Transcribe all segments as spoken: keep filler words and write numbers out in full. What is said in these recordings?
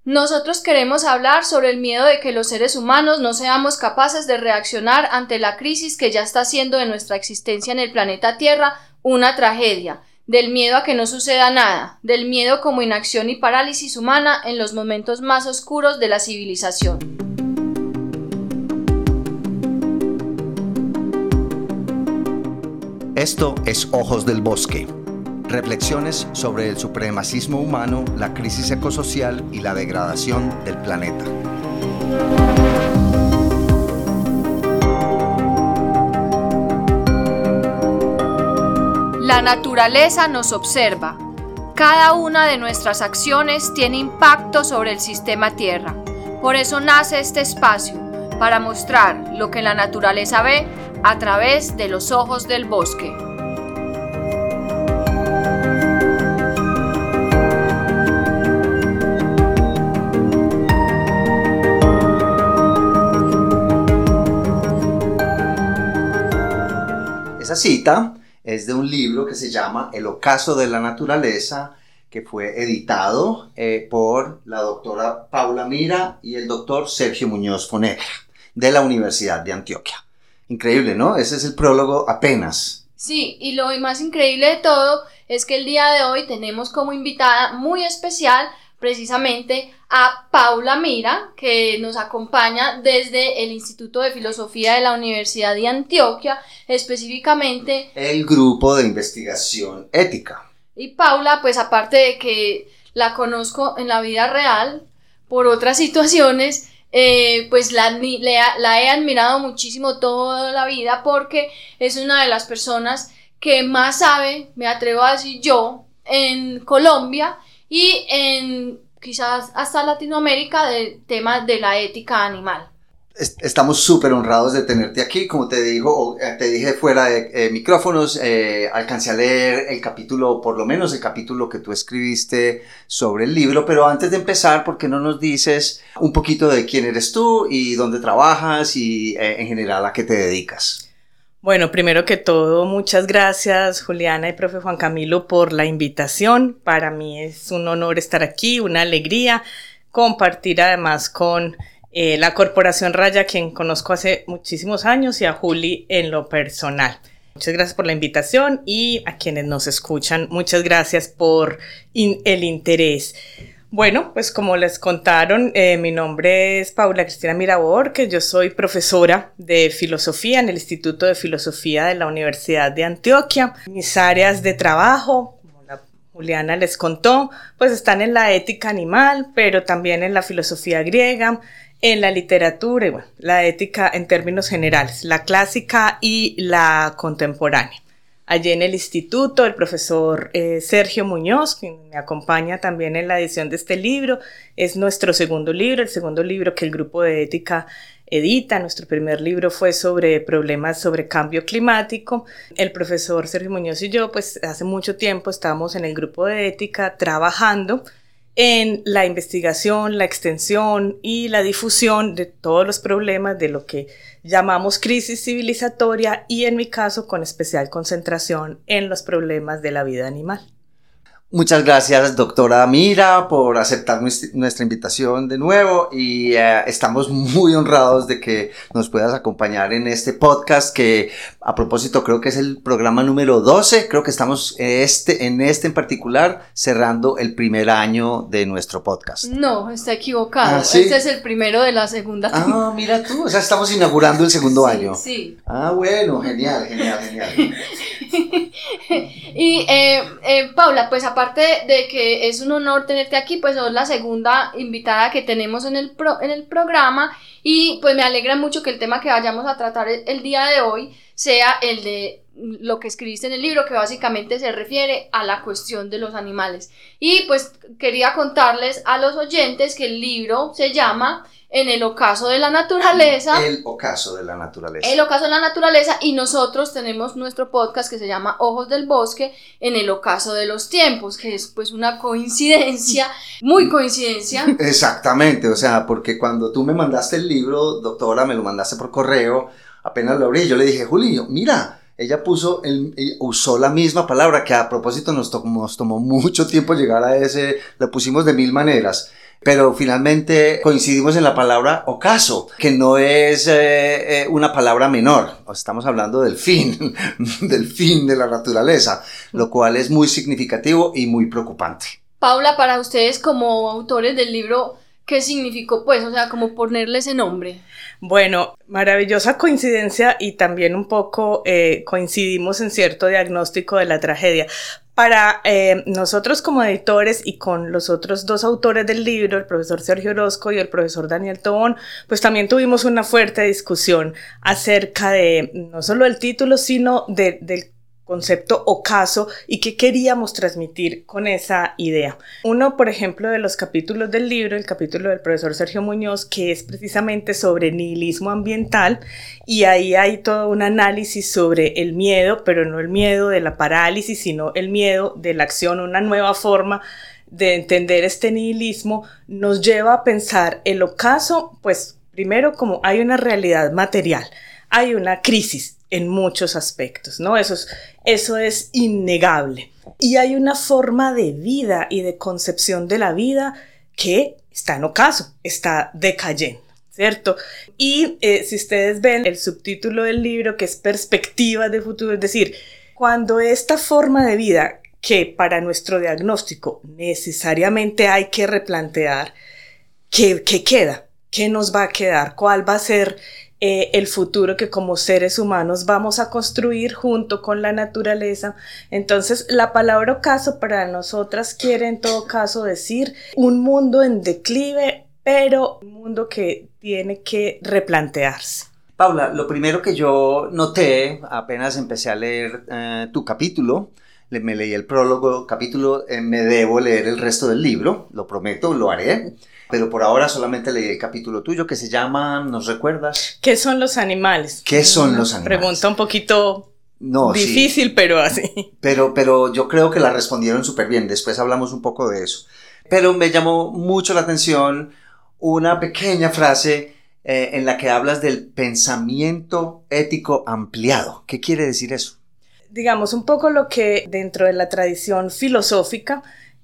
Nosotros queremos hablar sobre el miedo de que los seres humanos no seamos capaces de reaccionar ante la crisis que ya está haciendo de nuestra existencia en el planeta Tierra una tragedia, del miedo a que no suceda nada, del miedo como inacción y parálisis humana en los momentos más oscuros de la civilización. Esto es Ojos del Bosque. Reflexiones sobre el supremacismo humano, la crisis ecosocial y la degradación del planeta. La naturaleza nos observa. Cada una de nuestras acciones tiene impacto sobre el sistema Tierra. Por eso nace este espacio, para mostrar lo que la naturaleza ve a través de los ojos del bosque. Esa cita es de un libro que se llama El ocaso de la naturaleza, que fue editado eh, por la doctora Paula Mira y el doctor Sergio Muñoz Fonegra, de la Universidad de Antioquia. Increíble, ¿no? Ese es el prólogo apenas. Sí, y lo más increíble de todo es que el día de hoy tenemos como invitada muy especial precisamente a Paula Mira, que nos acompaña desde el Instituto de Filosofía de la Universidad de Antioquia, específicamente el Grupo de Investigación Ética. Y Paula, pues aparte de que la conozco en la vida real, por otras situaciones, eh, pues la, la, la he admirado muchísimo toda la vida porque es una de las personas que más sabe, me atrevo a decir yo, en Colombia y en quizás hasta Latinoamérica del tema de la ética animal. Estamos súper honrados de tenerte aquí. Como te digo, te dije fuera de eh, micrófonos, eh, alcancé a leer el capítulo, por lo menos el capítulo que tú escribiste sobre el libro, pero antes de empezar, ¿por qué no nos dices un poquito de quién eres tú y dónde trabajas y eh, en general a qué te dedicas? Bueno, primero que todo, muchas gracias Juliana y profe Juan Camilo por la invitación. Para mí es un honor estar aquí, una alegría compartir además con eh, la Corporación Raya, quien conozco hace muchísimos años, y a Juli en lo personal. Muchas gracias por la invitación y a quienes nos escuchan, muchas gracias por in- el interés. Bueno, pues como les contaron, eh, mi nombre es Paula Cristina Mira Borges, yo soy profesora de filosofía en el Instituto de Filosofía de la Universidad de Antioquia. Mis áreas de trabajo, como la Juliana les contó, pues están en la ética animal, pero también en la filosofía griega, en la literatura y bueno, la ética en términos generales, la clásica y la contemporánea. Allí en el instituto, el profesor eh, Sergio Muñoz, quien me acompaña también en la edición de este libro, es nuestro segundo libro, el segundo libro que el Grupo de Ética edita. Nuestro primer libro fue sobre problemas sobre cambio climático. El profesor Sergio Muñoz y yo, pues hace mucho tiempo estábamos en el Grupo de Ética trabajando en la investigación, la extensión y la difusión de todos los problemas de lo que llamamos crisis civilizatoria y en mi caso con especial concentración en los problemas de la vida animal. Muchas gracias, doctora Mira, por aceptar nuestra invitación de nuevo y uh, estamos muy honrados de que nos puedas acompañar en este podcast que, a propósito, creo que es el programa número doce. Creo que estamos este, en este en particular cerrando el primer año de nuestro podcast. No, está equivocado. ¿Ah, sí? Este es el primero de la segunda temporada. Ah, mira tú, o sea, estamos inaugurando el segundo sí, año. Sí. Ah, bueno, genial, genial, genial. Y eh, eh, Paula, pues aparte de que es un honor tenerte aquí, pues sos la segunda invitada que tenemos en el, pro, en el programa y pues me alegra mucho que el tema que vayamos a tratar el, el día de hoy sea el de lo que escribiste en el libro, que básicamente se refiere a la cuestión de los animales. Y pues quería contarles a los oyentes que el libro se llama En el ocaso de la naturaleza. El ocaso de la naturaleza. El ocaso de la naturaleza, y nosotros tenemos nuestro podcast que se llama Ojos del Bosque, en el ocaso de los tiempos, que es pues una coincidencia, muy coincidencia. Exactamente, o sea, porque cuando tú me mandaste el libro, doctora, me lo mandaste por correo, apenas lo abrí, yo le dije, Julio, mira, ella puso, el, usó la misma palabra, que a propósito nos tomó, nos tomó mucho tiempo llegar a ese, lo pusimos de mil maneras. pero finalmente coincidimos en la palabra ocaso, que no es eh, eh, una palabra menor. Estamos hablando del fin, del fin de la naturaleza, lo cual es muy significativo y muy preocupante. Paula, para ustedes como autores del libro, ¿qué significó, pues, o sea, como ponerle ese nombre? Bueno, maravillosa coincidencia y también un poco eh, coincidimos en cierto diagnóstico de la tragedia. Para eh, nosotros como editores y con los otros dos autores del libro, el profesor Sergio Orozco y el profesor Daniel Tobón, pues también tuvimos una fuerte discusión acerca de no solo el título, sino de, del concepto ocaso y qué queríamos transmitir con esa idea. Uno, por ejemplo, de los capítulos del libro, el capítulo del profesor Sergio Muñoz, que es precisamente sobre nihilismo ambiental, y ahí hay todo un análisis sobre el miedo, pero no el miedo de la parálisis, sino el miedo de la acción, una nueva forma de entender este nihilismo, nos lleva a pensar el ocaso, pues primero como hay una realidad material, hay una crisis en muchos aspectos, ¿no? Eso es, eso es innegable. Y hay una forma de vida y de concepción de la vida que está en ocaso, está decayendo, ¿cierto? Y eh, si ustedes ven el subtítulo del libro, que es Perspectivas de futuro, es decir, cuando esta forma de vida que para nuestro diagnóstico necesariamente hay que replantear, ¿qué, qué queda? ¿Qué nos va a quedar? ¿Cuál va a ser Eh, el futuro que como seres humanos vamos a construir junto con la naturaleza? Entonces la palabra ocaso para nosotras quiere en todo caso decir un mundo en declive, pero un mundo que tiene que replantearse. Paula, lo primero que yo noté apenas empecé a leer eh, tu capítulo, le, me leí el prólogo, capítulo, eh, me debo leer el resto del libro, lo prometo, lo haré. Pero por ahora solamente leí el capítulo tuyo que se llama, ¿nos recuerdas? ¿Qué son los animales? ¿Qué son los animales? Pregunta un poquito no, difícil, sí. pero así. Pero, pero yo creo que la respondieron súper bien, después hablamos un poco de eso. Pero me llamó mucho la atención una pequeña frase eh, en la que hablas del pensamiento ético ampliado. ¿Qué quiere decir eso? Digamos, un poco lo que dentro de la tradición filosófica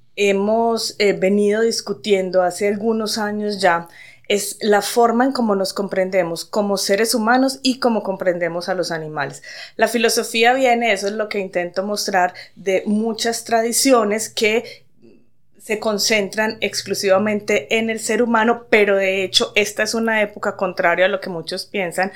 hemos eh, venido discutiendo hace algunos años ya, es la forma en cómo nos comprendemos como seres humanos y cómo comprendemos a los animales. La filosofía viene, eso es lo que intento mostrar, de muchas tradiciones que se concentran exclusivamente en el ser humano, pero de hecho esta es una época contraria a lo que muchos piensan,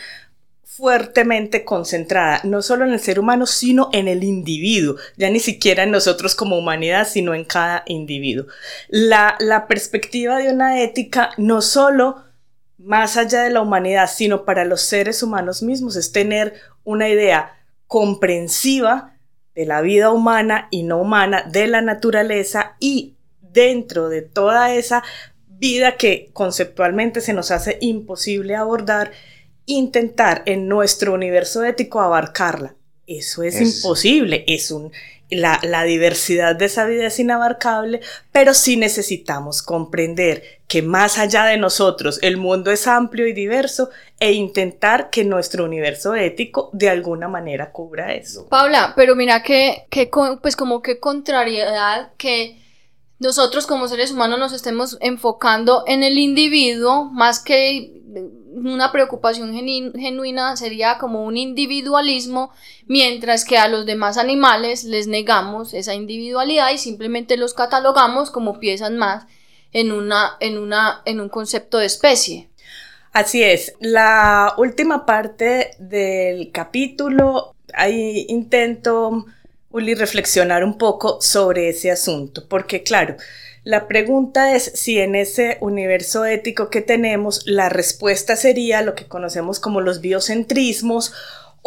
fuertemente concentrada, no solo en el ser humano, sino en el individuo, ya ni siquiera en nosotros como humanidad, sino en cada individuo. La, la perspectiva de una ética, no solo más allá de la humanidad, sino para los seres humanos mismos, es tener una idea comprensiva de la vida humana y no humana, de la naturaleza, y dentro de toda esa vida que conceptualmente se nos hace imposible abordar, intentar en nuestro universo ético abarcarla. Eso es, es imposible, es un, la, la diversidad de esa vida es inabarcable, pero sí necesitamos comprender que más allá de nosotros el mundo es amplio y diverso e intentar que nuestro universo ético de alguna manera cubra eso. Paula, pero mira que, que pues como que contrariedad que nosotros como seres humanos nos estemos enfocando en el individuo más que una preocupación genu- genuina sería como un individualismo, mientras que a los demás animales les negamos esa individualidad y simplemente los catalogamos como piezas más en una, en una, en un concepto de especie. Así es, la última parte del capítulo, ahí intento, Uli, reflexionar un poco sobre ese asunto, porque claro, la pregunta es si en ese universo ético que tenemos la respuesta sería lo que conocemos como los biocentrismos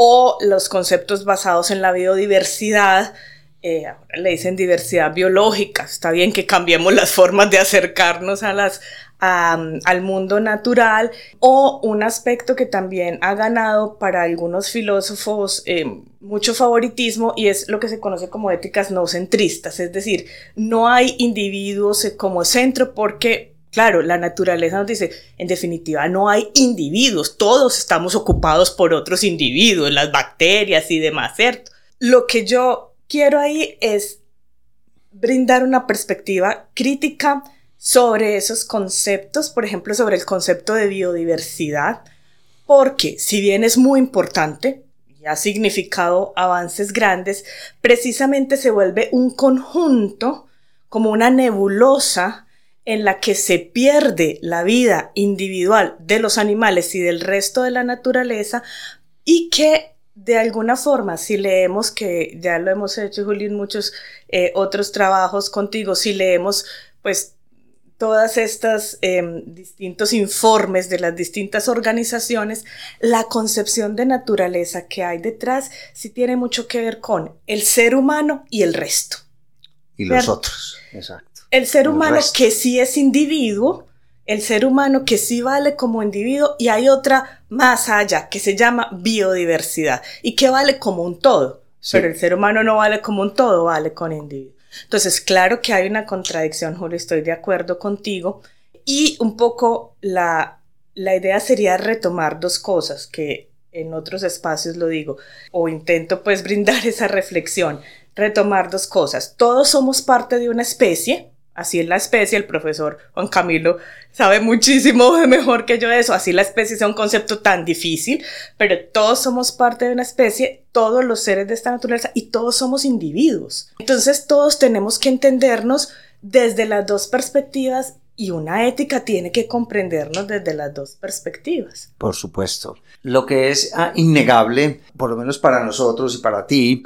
o los conceptos basados en la biodiversidad, eh, ahora le dicen diversidad biológica, está bien que cambiemos las formas de acercarnos a las, a, al mundo natural, o un aspecto que también ha ganado para algunos filósofos eh, mucho favoritismo y es lo que se conoce como éticas no centristas, es decir, no hay individuos como centro porque, claro, la naturaleza nos dice, en definitiva no hay individuos, todos estamos ocupados por otros individuos, las bacterias y demás, ¿cierto? Lo que yo quiero ahí es brindar una perspectiva crítica sobre esos conceptos, por ejemplo, sobre el concepto de biodiversidad, porque si bien es muy importante y ha significado avances grandes, precisamente se vuelve un conjunto, como una nebulosa en la que se pierde la vida individual de los animales y del resto de la naturaleza, y que de alguna forma, si leemos, que ya lo hemos hecho, Juli, en muchos eh, otros trabajos contigo, si leemos pues todas estas eh, distintos informes de las distintas organizaciones, la concepción de naturaleza que hay detrás sí tiene mucho que ver con el ser humano y el resto. Y los ¿Ver? otros, exacto. El ser humano que sí es individuo, el ser humano que sí vale como individuo, y hay otra más allá que se llama biodiversidad y que vale como un todo, sí. Pero el ser humano no vale como un todo, vale con individuo. Entonces, claro que hay una contradicción, Julio, estoy de acuerdo contigo, y un poco la, la idea sería retomar dos cosas que en otros espacios lo digo, o intento pues brindar esa reflexión, retomar dos cosas. Todos somos parte de una especie, así es la especie, el profesor Juan Camilo sabe muchísimo mejor que yo de eso, así la especie sea un concepto tan difícil, pero todos somos parte de una especie, todos los seres de esta naturaleza, y todos somos individuos. Entonces todos tenemos que entendernos desde las dos perspectivas, y una ética tiene que comprendernos desde las dos perspectivas. Por supuesto. Lo que es ah, innegable, por lo menos para nosotros y para ti,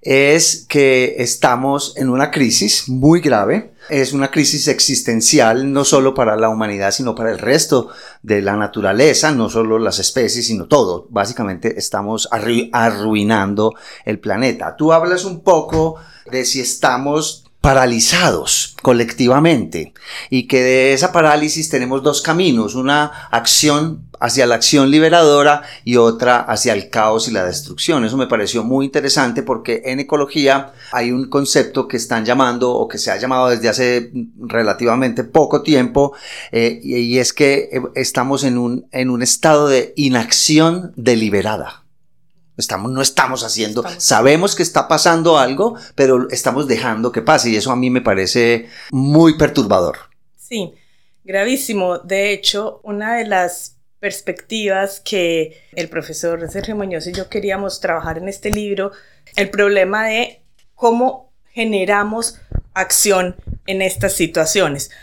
es que estamos en una crisis muy grave. Es una crisis existencial, no solo para la humanidad, sino para el resto de la naturaleza, no solo las especies, sino todo. Básicamente estamos arru- arruinando el planeta. Tú hablas un poco de si estamos paralizados colectivamente, y que de esa parálisis tenemos dos caminos, una acción hacia la acción liberadora y otra hacia el caos y la destrucción. Eso me pareció muy interesante, porque en ecología hay un concepto que están llamando, o que se ha llamado desde hace relativamente poco tiempo, eh, y, y es que estamos en un, en un estado de inacción deliberada. Estamos, no estamos haciendo, estamos. Sabemos que está pasando algo, pero estamos dejando que pase, y eso a mí me parece muy perturbador. Sí, gravísimo. De hecho, una de las perspectivas que el profesor Sergio Muñoz y yo queríamos trabajar en este libro, el problema de cómo generamos acción en estas situaciones.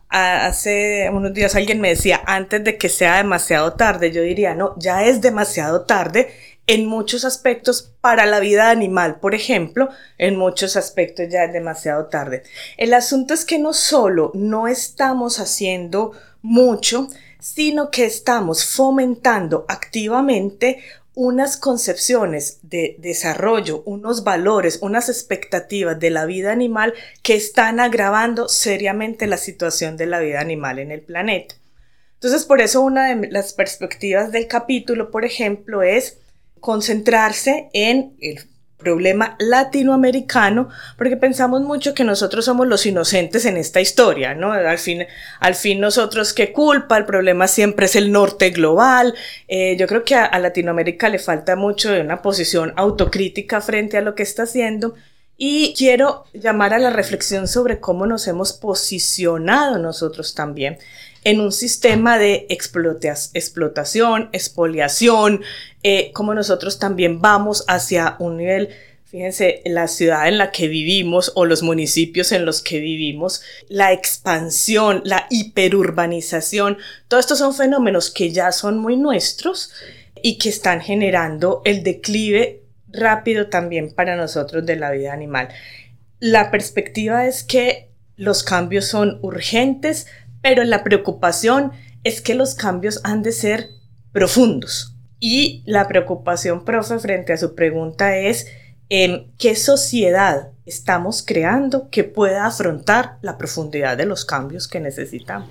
Hace unos días alguien me decía, antes de que sea demasiado tarde, yo diría, no, ya es demasiado tarde en muchos aspectos para la vida animal, por ejemplo, en muchos aspectos ya es demasiado tarde. El asunto es que no solo no estamos haciendo mucho, sino que estamos fomentando activamente unas concepciones de desarrollo, unos valores, unas expectativas de la vida animal que están agravando seriamente la situación de la vida animal en el planeta. Entonces, por eso una de las perspectivas del capítulo, por ejemplo, es concentrarse en el problema latinoamericano, porque pensamos mucho que nosotros somos los inocentes en esta historia, ¿no? Al fin, al fin nosotros, ¿qué culpa? El problema siempre es el norte global. Eh, yo creo que a, a Latinoamérica le falta mucho de una posición autocrítica frente a lo que está haciendo, y quiero llamar a la reflexión sobre cómo nos hemos posicionado nosotros también en un sistema de explotación, expoliación, eh, como nosotros también vamos hacia un nivel, fíjense, la ciudad en la que vivimos o los municipios en los que vivimos, la expansión, la hiperurbanización, todo esto son fenómenos que ya son muy nuestros y que están generando el declive rápido también para nosotros de la vida animal. La perspectiva es que los cambios son urgentes, pero la preocupación es que los cambios han de ser profundos. Y la preocupación, profe, frente a su pregunta es eh, ¿qué sociedad estamos creando que pueda afrontar la profundidad de los cambios que necesitamos?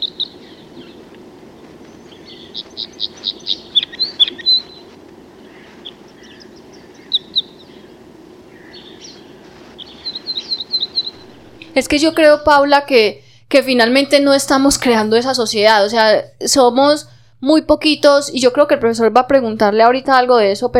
Es que yo creo, Paula, que que finalmente no estamos creando esa sociedad, o sea, somos muy poquitos, y yo creo que el profesor va a preguntarle ahorita algo de eso, pero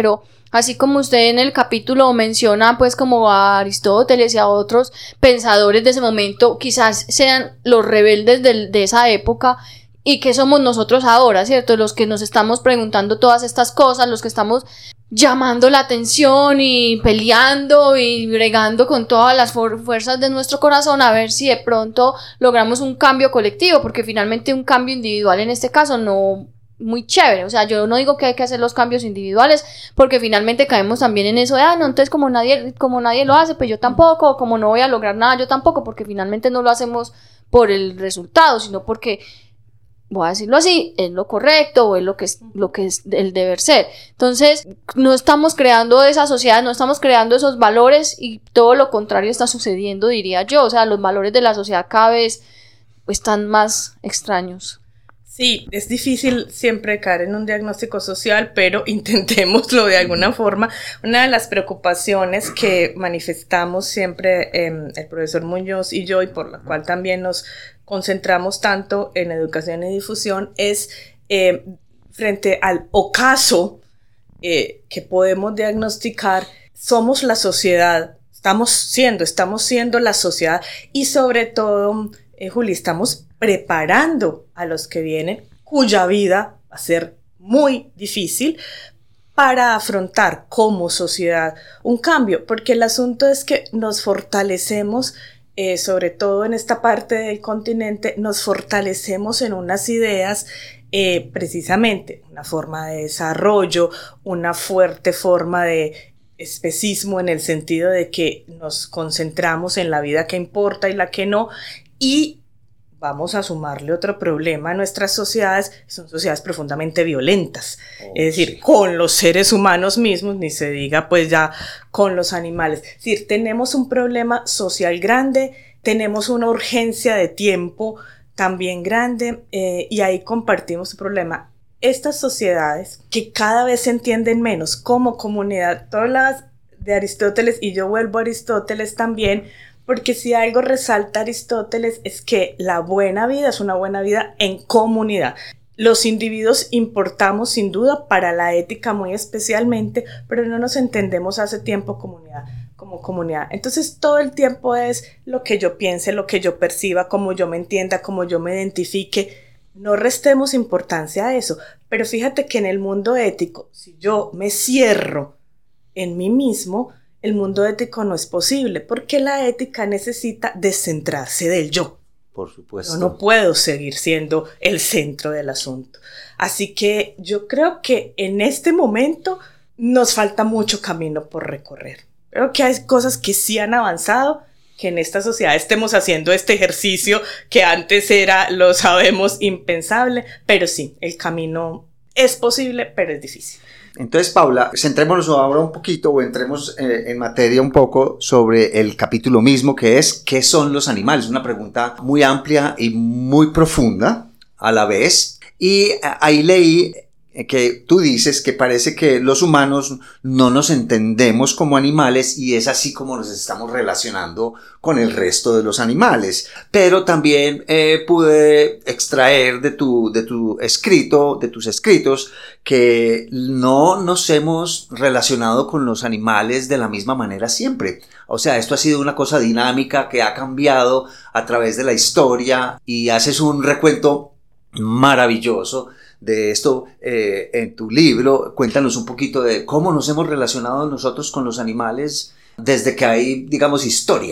así como usted en el capítulo menciona pues como a Aristóteles y a otros pensadores de ese momento, quizás sean los rebeldes de, de esa época, y que somos nosotros ahora, ¿cierto? Los que nos estamos preguntando todas estas cosas, los que estamos llamando la atención y peleando y bregando con todas las fu- fuerzas de nuestro corazón a ver si de pronto logramos un cambio colectivo, porque finalmente un cambio individual en este caso no muy chévere. O sea, yo no digo que hay que hacer los cambios individuales, porque finalmente caemos también en eso de, ah, no, entonces como nadie, como nadie lo hace, pues yo tampoco, como no voy a lograr nada, yo tampoco, porque finalmente no lo hacemos por el resultado, sino porque, voy a decirlo así, es lo correcto o es lo que es, lo que es el deber ser. Entonces, no estamos creando esa sociedad, no estamos creando esos valores, y todo lo contrario está sucediendo, diría yo. O sea, los valores de la sociedad cada vez están más extraños. Sí, es difícil siempre caer en un diagnóstico social, pero intentémoslo de alguna forma. Una de las preocupaciones que manifestamos siempre eh, el profesor Muñoz y yo, y por la cual también nos concentramos tanto en educación y difusión, es eh, frente al ocaso eh, que podemos diagnosticar, somos la sociedad, estamos siendo, estamos siendo la sociedad, y sobre todo, eh, Juli, estamos preparando a los que vienen, cuya vida va a ser muy difícil, para afrontar como sociedad un cambio, porque el asunto es que nos fortalecemos, eh, sobre todo en esta parte del continente, nos fortalecemos en unas ideas, eh, precisamente una forma de desarrollo, una fuerte forma de especismo, en el sentido de que nos concentramos en la vida que importa y la que no, y vamos a sumarle otro problema a nuestras sociedades, son sociedades profundamente violentas, oh, es decir, sí. Con los seres humanos mismos, ni se diga pues ya con los animales. Es decir, tenemos un problema social grande, tenemos una urgencia de tiempo también grande, eh, y ahí compartimos el problema. Estas sociedades que cada vez se entienden menos como comunidad, todas las de Aristóteles, y yo vuelvo a Aristóteles también, porque si algo resalta Aristóteles es que la buena vida es una buena vida en comunidad. Los individuos importamos sin duda para la ética muy especialmente, pero no nos entendemos hace tiempo comunidad, como comunidad. Entonces todo el tiempo es lo que yo piense, lo que yo perciba, como yo me entienda, como yo me identifique. No restemos importancia a eso, pero fíjate que en el mundo ético, si yo me cierro en mí mismo, el mundo ético no es posible, porque la ética necesita descentrarse del yo. Por supuesto. Yo no puedo seguir siendo el centro del asunto. Así que yo creo que en este momento nos falta mucho camino por recorrer. Creo que hay cosas que sí han avanzado, que en esta sociedad estemos haciendo este ejercicio que antes era, lo sabemos, impensable, pero sí, el camino es posible, pero es difícil. Entonces, Paula, centrémonos ahora un poquito o entremos eh, en materia un poco sobre el capítulo mismo, que es ¿qué son los animales? Una pregunta muy amplia y muy profunda a la vez. Y ahí leí que tú dices que parece que los humanos no nos entendemos como animales, y es así como nos estamos relacionando con el resto de los animales. Pero también eh, pude extraer de tu, de tu escrito, de tus escritos, que no nos hemos relacionado con los animales de la misma manera siempre. O sea, esto ha sido una cosa dinámica que ha cambiado a través de la historia, y haces un recuento maravilloso de esto eh, en tu libro. Cuéntanos un poquito de cómo nos hemos relacionado nosotros con los animales desde que hay, digamos, historia.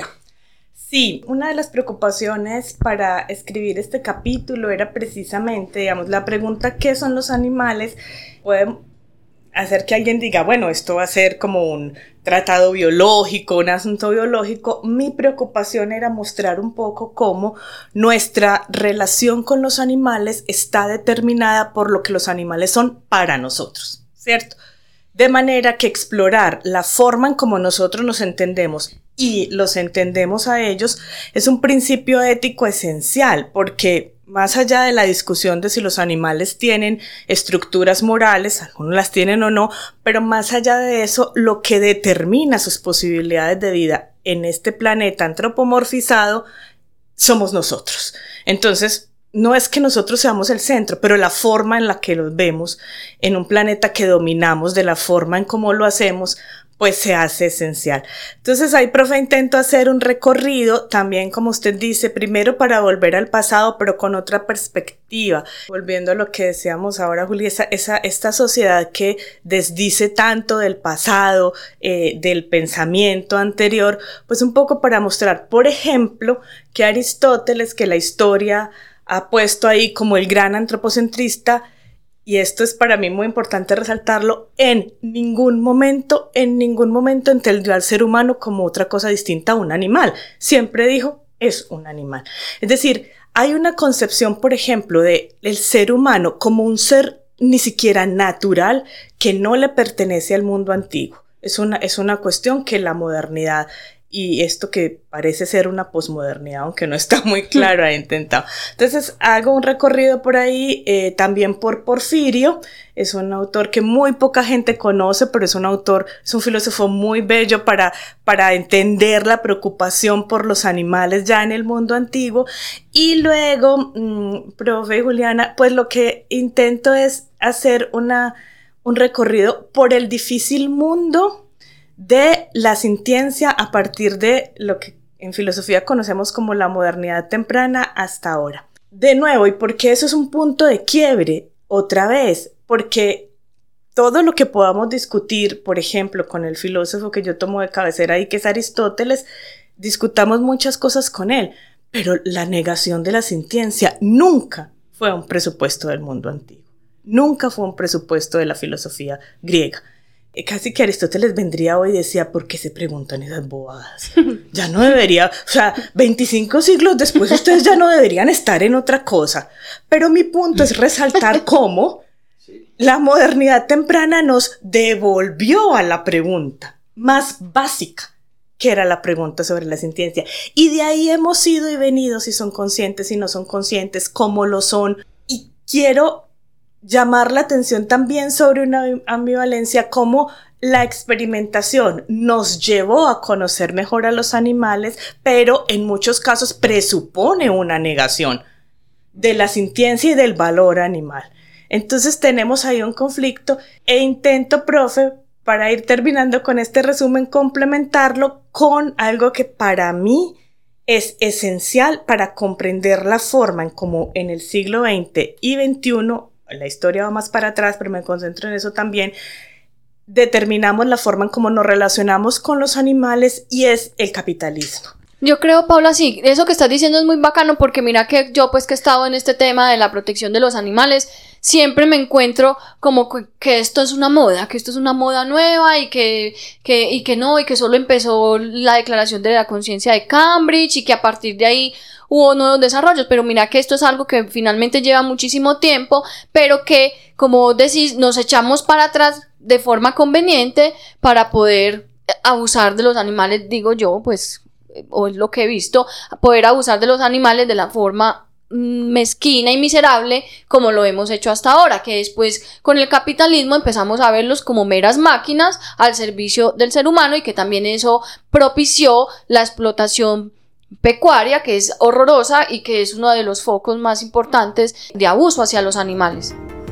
Sí, una de las preocupaciones para escribir este capítulo era precisamente, digamos, la pregunta ¿qué son los animales? Puede hacer que alguien diga, bueno, esto va a ser como un tratado biológico, un asunto biológico. Mi preocupación era mostrar un poco cómo nuestra relación con los animales está determinada por lo que los animales son para nosotros, ¿cierto? De manera que explorar la forma en cómo nosotros nos entendemos y los entendemos a ellos es un principio ético esencial, porque más allá de la discusión de si los animales tienen estructuras morales, algunos las tienen o no, pero más allá de eso, lo que determina sus posibilidades de vida en este planeta antropomorfizado somos nosotros. Entonces, no es que nosotros seamos el centro, pero la forma en la que los vemos en un planeta que dominamos, de la forma en cómo lo hacemos, pues se hace esencial. Entonces ahí, profe, intento hacer un recorrido también, como usted dice, primero para volver al pasado, pero con otra perspectiva. Volviendo a lo que decíamos ahora, Juli, esa, esa, esta sociedad que desdice tanto del pasado, eh, del pensamiento anterior, pues un poco para mostrar, por ejemplo, que Aristóteles, que la historia ha puesto ahí como el gran antropocentrista, y esto es para mí muy importante resaltarlo, en ningún momento, en ningún momento entendió al ser humano como otra cosa distinta a un animal. Siempre dijo, es un animal. Es decir, hay una concepción, por ejemplo, de el ser humano como un ser ni siquiera natural que no le pertenece al mundo antiguo. Es una, es una cuestión que la modernidad y esto que parece ser una posmodernidad, aunque no está muy claro, ha intentado. Entonces hago un recorrido por ahí, eh, también por Porfirio. Es un autor que muy poca gente conoce, pero es un autor, es un filósofo muy bello para, para entender la preocupación por los animales ya en el mundo antiguo. Y luego, mmm, profe Juliana, pues lo que intento es hacer una, un recorrido por el difícil mundo de la sintiencia a partir de lo que en filosofía conocemos como la modernidad temprana hasta ahora. De nuevo, ¿y por qué eso es un punto de quiebre? Otra vez, porque todo lo que podamos discutir, por ejemplo, con el filósofo que yo tomo de cabecera ahí, que es Aristóteles, discutamos muchas cosas con él, pero la negación de la sintiencia nunca fue un presupuesto del mundo antiguo, nunca fue un presupuesto de la filosofía griega. Casi que Aristóteles vendría hoy y decía, ¿por qué se preguntan esas bobadas? Ya no debería, o sea, veinticinco siglos después ustedes ya no deberían estar en otra cosa. Pero mi punto es resaltar cómo la modernidad temprana nos devolvió a la pregunta más básica, que era la pregunta sobre la sintiencia. Y de ahí hemos ido y venido, si son conscientes, si no son conscientes, cómo lo son. Y quiero llamar la atención también sobre una ambivalencia, como la experimentación nos llevó a conocer mejor a los animales, pero en muchos casos presupone una negación de la sintiencia y del valor animal. Entonces tenemos ahí un conflicto e intento, profe, para ir terminando con este resumen, complementarlo con algo que para mí es esencial para comprender la forma en cómo en el siglo veinte y veintiuno, la historia va más para atrás, pero me concentro en eso también, determinamos la forma en cómo nos relacionamos con los animales, y es el capitalismo. Yo creo, Paula, sí, eso que estás diciendo es muy bacano, porque mira que yo, pues que he estado en este tema de la protección de los animales, siempre me encuentro como que, que esto es una moda, que esto es una moda nueva y que, que, y que no, y que solo empezó la declaración de la conciencia de Cambridge y que a partir de ahí hubo nuevos desarrollos, pero mira que esto es algo que finalmente lleva muchísimo tiempo, pero que, como decís, nos echamos para atrás de forma conveniente para poder abusar de los animales, digo yo, pues, o es lo que he visto, poder abusar de los animales de la forma mezquina y miserable como lo hemos hecho hasta ahora, que después con el capitalismo empezamos a verlos como meras máquinas al servicio del ser humano, y que también eso propició la explotación pecuaria, que es horrorosa y que es uno de los focos más importantes de abuso hacia los animales.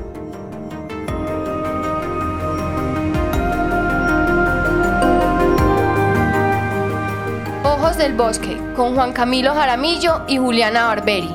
Ojos del Bosque, con Juan Camilo Jaramillo y Juliana Barberi.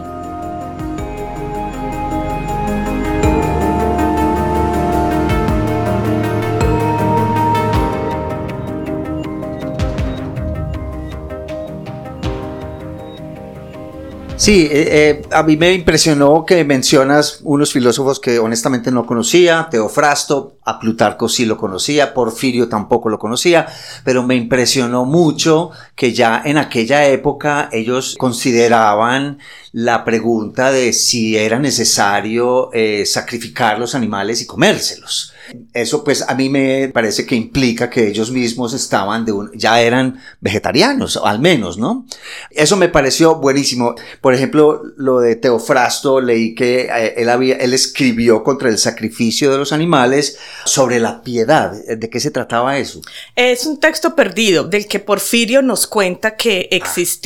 Sí, eh, eh, a mí me impresionó que mencionas unos filósofos que honestamente no conocía. Teofrasto, a Plutarco sí lo conocía, Porfirio tampoco lo conocía, pero me impresionó mucho que ya en aquella época ellos consideraban la pregunta de si era necesario eh, sacrificar los animales y comérselos. Eso pues a mí me parece que implica que ellos mismos estaban de un, ya eran vegetarianos, al menos, ¿no? Eso me pareció buenísimo. Por ejemplo, lo de Teofrasto, leí que eh, él, había, él escribió contra el sacrificio de los animales, sobre la piedad. ¿De qué se trataba eso? Es un texto perdido del que Porfirio nos cuenta que existió.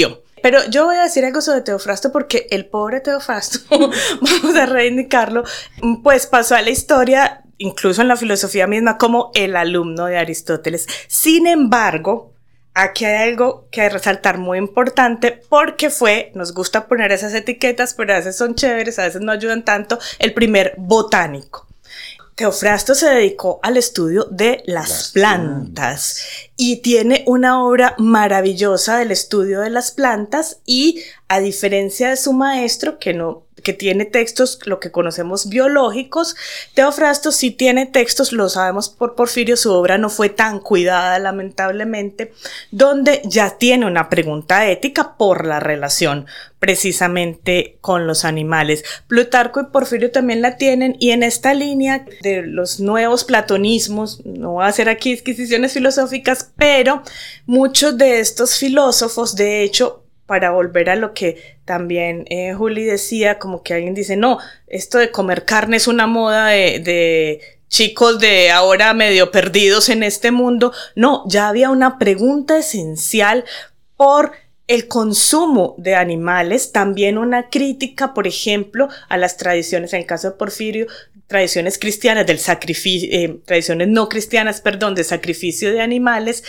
pero yo voy a decir algo sobre Teofrasto porque el pobre Teofrasto, vamos a reivindicarlo, pues pasó a la historia, incluso en la filosofía misma, como el alumno de Aristóteles. Sin embargo, aquí hay algo que hay que resaltar muy importante porque fue, nos gusta poner esas etiquetas, pero a veces son chéveres, a veces no ayudan tanto, el primer botánico. Teofrasto se dedicó al estudio de las, las plantas, plantas y tiene una obra maravillosa del estudio de las plantas y a diferencia de su maestro que no que tiene textos, lo que conocemos biológicos, Teofrasto sí tiene textos, lo sabemos por Porfirio, su obra no fue tan cuidada lamentablemente, donde ya tiene una pregunta ética por la relación precisamente con los animales. Plutarco y Porfirio también la tienen y en esta línea de los nuevos platonismos, no voy a hacer aquí disquisiciones filosóficas, pero muchos de estos filósofos, de hecho, para volver a lo que también eh, Juli decía, como que alguien dice, no, esto de comer carne es una moda de, de chicos de ahora medio perdidos en este mundo. No, ya había una pregunta esencial por el consumo de animales, también una crítica, por ejemplo, a las tradiciones, en el caso de Porfirio, tradiciones cristianas del sacrificio, eh, tradiciones no cristianas, perdón, de sacrificio de animales.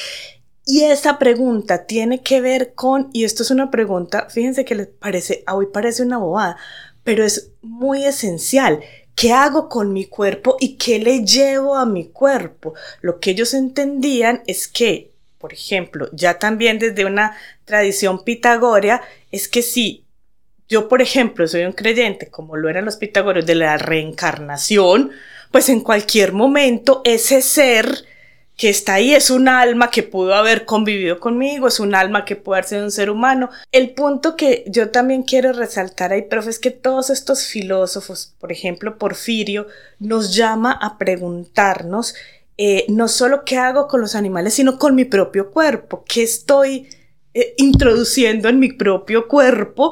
Y esa pregunta tiene que ver con, y esto es una pregunta, fíjense que les parece, a hoy parece una bobada, pero es muy esencial. ¿Qué hago con mi cuerpo y qué le llevo a mi cuerpo? Lo que ellos entendían es que, por ejemplo, ya también desde una tradición pitagórea, es que si yo, por ejemplo, soy un creyente, como lo eran los pitagóricos, de la reencarnación, pues en cualquier momento ese ser que está ahí es un alma que pudo haber convivido conmigo, es un alma que puede haber sido un ser humano. El punto que yo también quiero resaltar ahí, profe, es que todos estos filósofos, por ejemplo Porfirio, nos llama a preguntarnos eh, no solo qué hago con los animales, sino con mi propio cuerpo, qué estoy eh, introduciendo en mi propio cuerpo.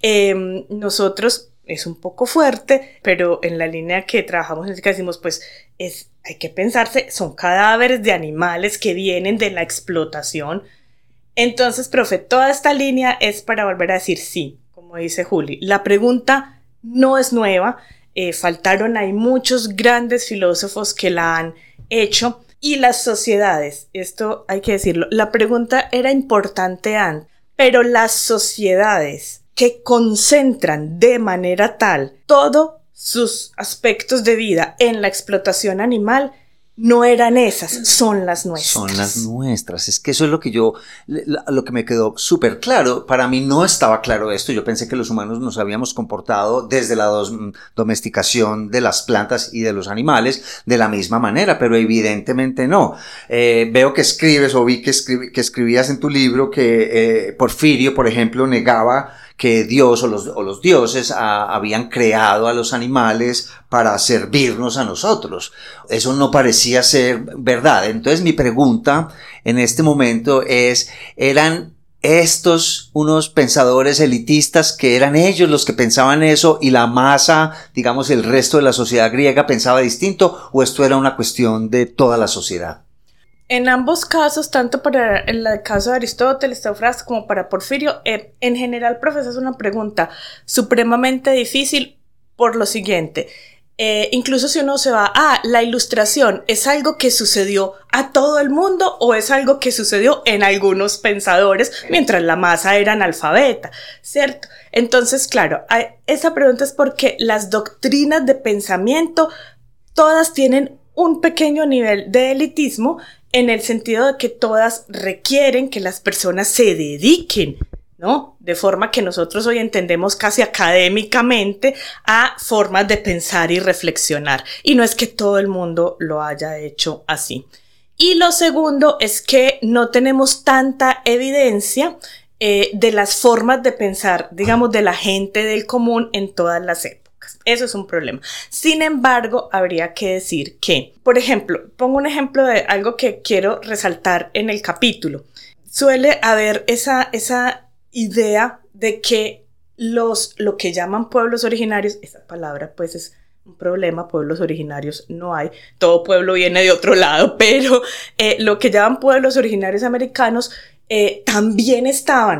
Eh, nosotros, es un poco fuerte, pero en la línea que trabajamos en que decimos, pues es, hay que pensarse, son cadáveres de animales que vienen de la explotación. Entonces, profe, toda esta línea es para volver a decir sí, como dice Juli. La pregunta no es nueva, eh, faltaron, hay muchos grandes filósofos que la han hecho, y las sociedades, esto hay que decirlo, la pregunta era importante antes, pero las sociedades que concentran de manera tal todos sus aspectos de vida en la explotación animal, no eran esas, son las nuestras. Son las nuestras, es que eso es lo que yo, lo que me quedó súper claro. Para mí no estaba claro esto, yo pensé que los humanos nos habíamos comportado desde la dos, domesticación de las plantas y de los animales de la misma manera, pero evidentemente no. Eh, veo que escribes, o vi que, escribi, que escribías en tu libro que eh, Porfirio, por ejemplo, negaba que Dios o los, o los dioses a, habían creado a los animales para servirnos a nosotros. Eso no parecía ser verdad. Entonces mi pregunta en este momento es, ¿eran estos unos pensadores elitistas que eran ellos los que pensaban eso y la masa, digamos el resto de la sociedad griega pensaba distinto, o esto era una cuestión de toda la sociedad? En ambos casos, tanto para el caso de Aristóteles, Teofrasto, como para Porfirio, eh, en general, profesor, es una pregunta supremamente difícil por lo siguiente. Eh, incluso si uno se va a ah, la ilustración, ¿es algo que sucedió a todo el mundo o es algo que sucedió en algunos pensadores mientras la masa era analfabeta? ¿Cierto? Entonces, claro, hay, esa pregunta es porque las doctrinas de pensamiento todas tienen un pequeño nivel de elitismo, en el sentido de que todas requieren que las personas se dediquen, ¿no? De forma que nosotros hoy entendemos casi académicamente a formas de pensar y reflexionar. Y no es que todo el mundo lo haya hecho así. Y lo segundo es que no tenemos tanta evidencia eh, de las formas de pensar, digamos, de la gente del común en todas las épocas. Eso es un problema. Sin embargo, habría que decir que, por ejemplo, pongo un ejemplo de algo que quiero resaltar en el capítulo. Suele haber esa, esa idea de que los, lo que llaman pueblos originarios, esa palabra pues es un problema, pueblos originarios no hay, todo pueblo viene de otro lado, pero eh, lo que llaman pueblos originarios americanos eh, también estaban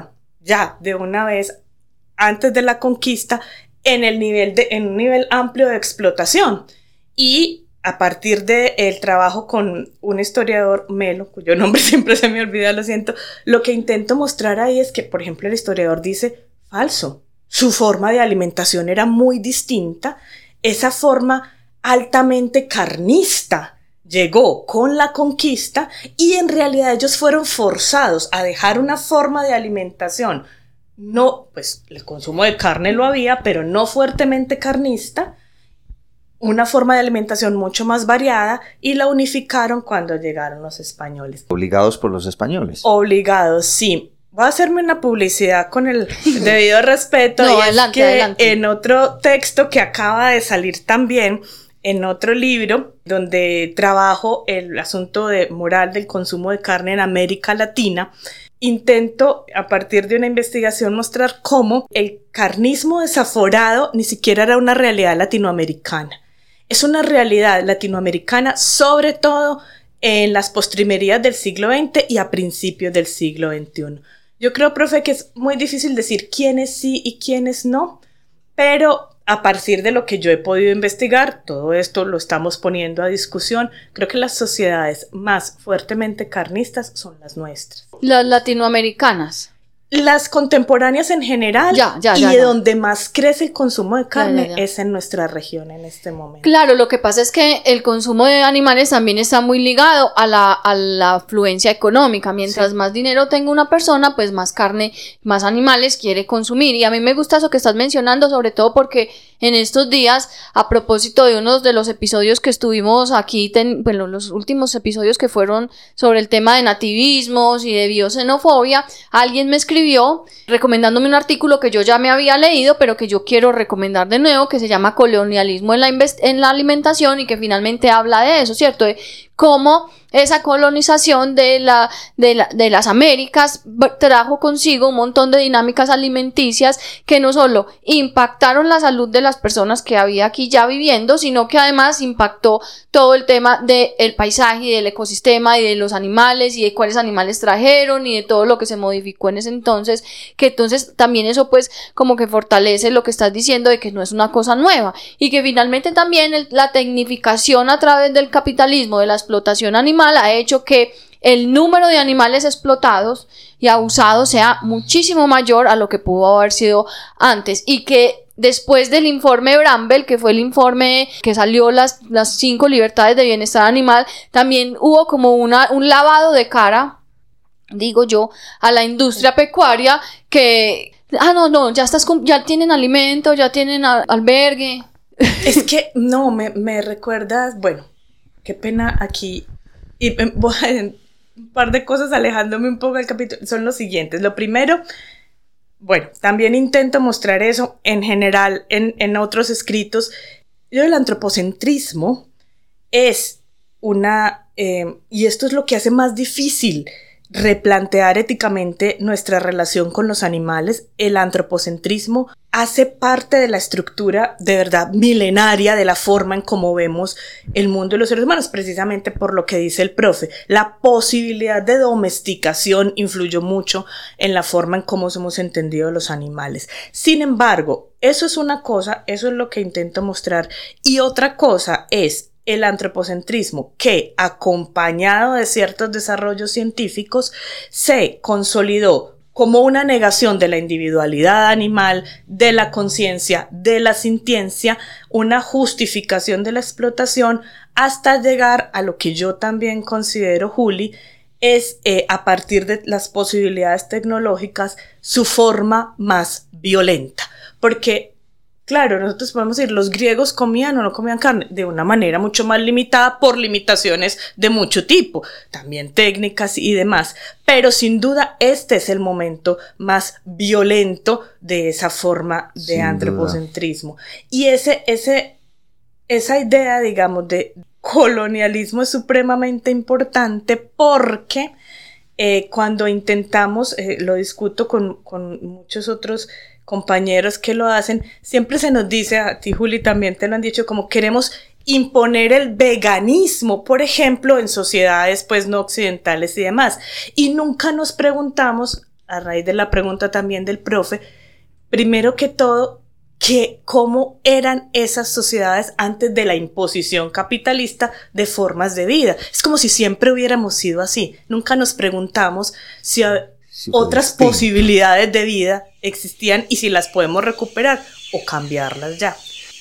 ya de una vez antes de la conquista en el nivel de, en un nivel amplio de explotación. Y a partir del trabajo con un historiador, Melo, cuyo nombre siempre se me olvida, lo siento, lo que intento mostrar ahí es que, por ejemplo, el historiador dice, falso, su forma de alimentación era muy distinta, esa forma altamente carnista llegó con la conquista y en realidad ellos fueron forzados a dejar una forma de alimentación, no, pues el consumo de carne lo había, pero no fuertemente carnista, una forma de alimentación mucho más variada y la unificaron cuando llegaron los españoles. Obligados por los españoles. Obligados, sí. Voy a hacerme una publicidad con el debido respeto. No, y adelante, es que adelante. En otro texto que acaba de salir también, en otro libro, donde trabajo el asunto de moral del consumo de carne en América Latina, intento, a partir de una investigación, mostrar cómo el carnismo desaforado ni siquiera era una realidad latinoamericana. Es una realidad latinoamericana, sobre todo en las postrimerías del siglo veinte y a principios del siglo veintiuno. Yo creo, profe, que es muy difícil decir quiénes sí y quiénes no, pero a partir de lo que yo he podido investigar, todo esto lo estamos poniendo a discusión, creo que las sociedades más fuertemente carnistas son las nuestras. Las latinoamericanas. Las contemporáneas en general, Ya, ya, y ya, de ya. donde más crece el consumo de carne Ya, ya, ya. es en nuestra región en este momento. Claro, lo que pasa es que el consumo de animales también está muy ligado a la, a la afluencia económica. Mientras Sí. más dinero tenga una persona, pues más carne, más animales quiere consumir. Y a mí me gusta eso que estás mencionando, sobre todo porque en estos días, a propósito de uno de los episodios que estuvimos aquí, ten, bueno, los últimos episodios que fueron sobre el tema de nativismos y de bioxenofobia, alguien me escribió recomendándome un artículo que yo ya me había leído, pero que yo quiero recomendar de nuevo, que se llama Colonialismo en la, invest- en la alimentación y que finalmente habla de eso, ¿cierto? De cómo esa colonización de, la, de, la, de las Américas trajo consigo un montón de dinámicas alimenticias que no solo impactaron la salud de las personas que había aquí ya viviendo, sino que además impactó todo el tema del paisaje y del ecosistema y de los animales y de cuáles animales trajeron y de todo lo que se modificó en ese entonces, que entonces también eso pues como que fortalece lo que estás diciendo de que no es una cosa nueva y que finalmente también el, la tecnificación a través del capitalismo, de la explotación animal, ha hecho que el número de animales explotados y abusados sea muchísimo mayor a lo que pudo haber sido antes y que después del informe Bramble, que fue el informe que salió las, las cinco libertades de bienestar animal, también hubo como una, un lavado de cara, digo yo, a la industria pecuaria que, ah no, no, ya estás, ya tienen alimento, ya tienen a, albergue. Es que, no, me, me recuerdas, bueno, qué pena aquí, y eh, voy a un par de cosas alejándome un poco del capítulo, son los siguientes. Lo primero, bueno, también intento mostrar eso en general en, en otros escritos. Yo, el antropocentrismo es una, eh, y esto es lo que hace más difícil replantear éticamente nuestra relación con los animales. El antropocentrismo hace parte de la estructura de verdad milenaria de la forma en cómo vemos el mundo de los seres humanos, precisamente por lo que dice el profe. La posibilidad de domesticación influyó mucho en la forma en cómo hemos entendido los animales. Sin embargo, eso es una cosa, eso es lo que intento mostrar, y otra cosa es el antropocentrismo que, acompañado de ciertos desarrollos científicos, se consolidó como una negación de la individualidad animal, de la conciencia, de la sintiencia, una justificación de la explotación, hasta llegar a lo que yo también considero, Juli, es eh, a partir de las posibilidades tecnológicas, su forma más violenta. Porque claro, nosotros podemos decir, los griegos comían o no comían carne de una manera mucho más limitada por limitaciones de mucho tipo, también técnicas y demás, pero sin duda este es el momento más violento de esa forma de sin antropocentrismo. Duda. Y ese, ese, esa idea, digamos, de colonialismo es supremamente importante porque eh, cuando intentamos, eh, lo discuto con, con muchos otros compañeros que lo hacen, siempre se nos dice, a ti Juli también te lo han dicho, como queremos imponer el veganismo, por ejemplo, en sociedades pues no occidentales y demás, y nunca nos preguntamos a raíz de la pregunta también del profe, primero que todo, que cómo eran esas sociedades antes de la imposición capitalista de formas de vida. Es como si siempre hubiéramos sido así. Nunca nos preguntamos si sí, otras distinto. posibilidades de vida existían y si las podemos recuperar o cambiarlas ya.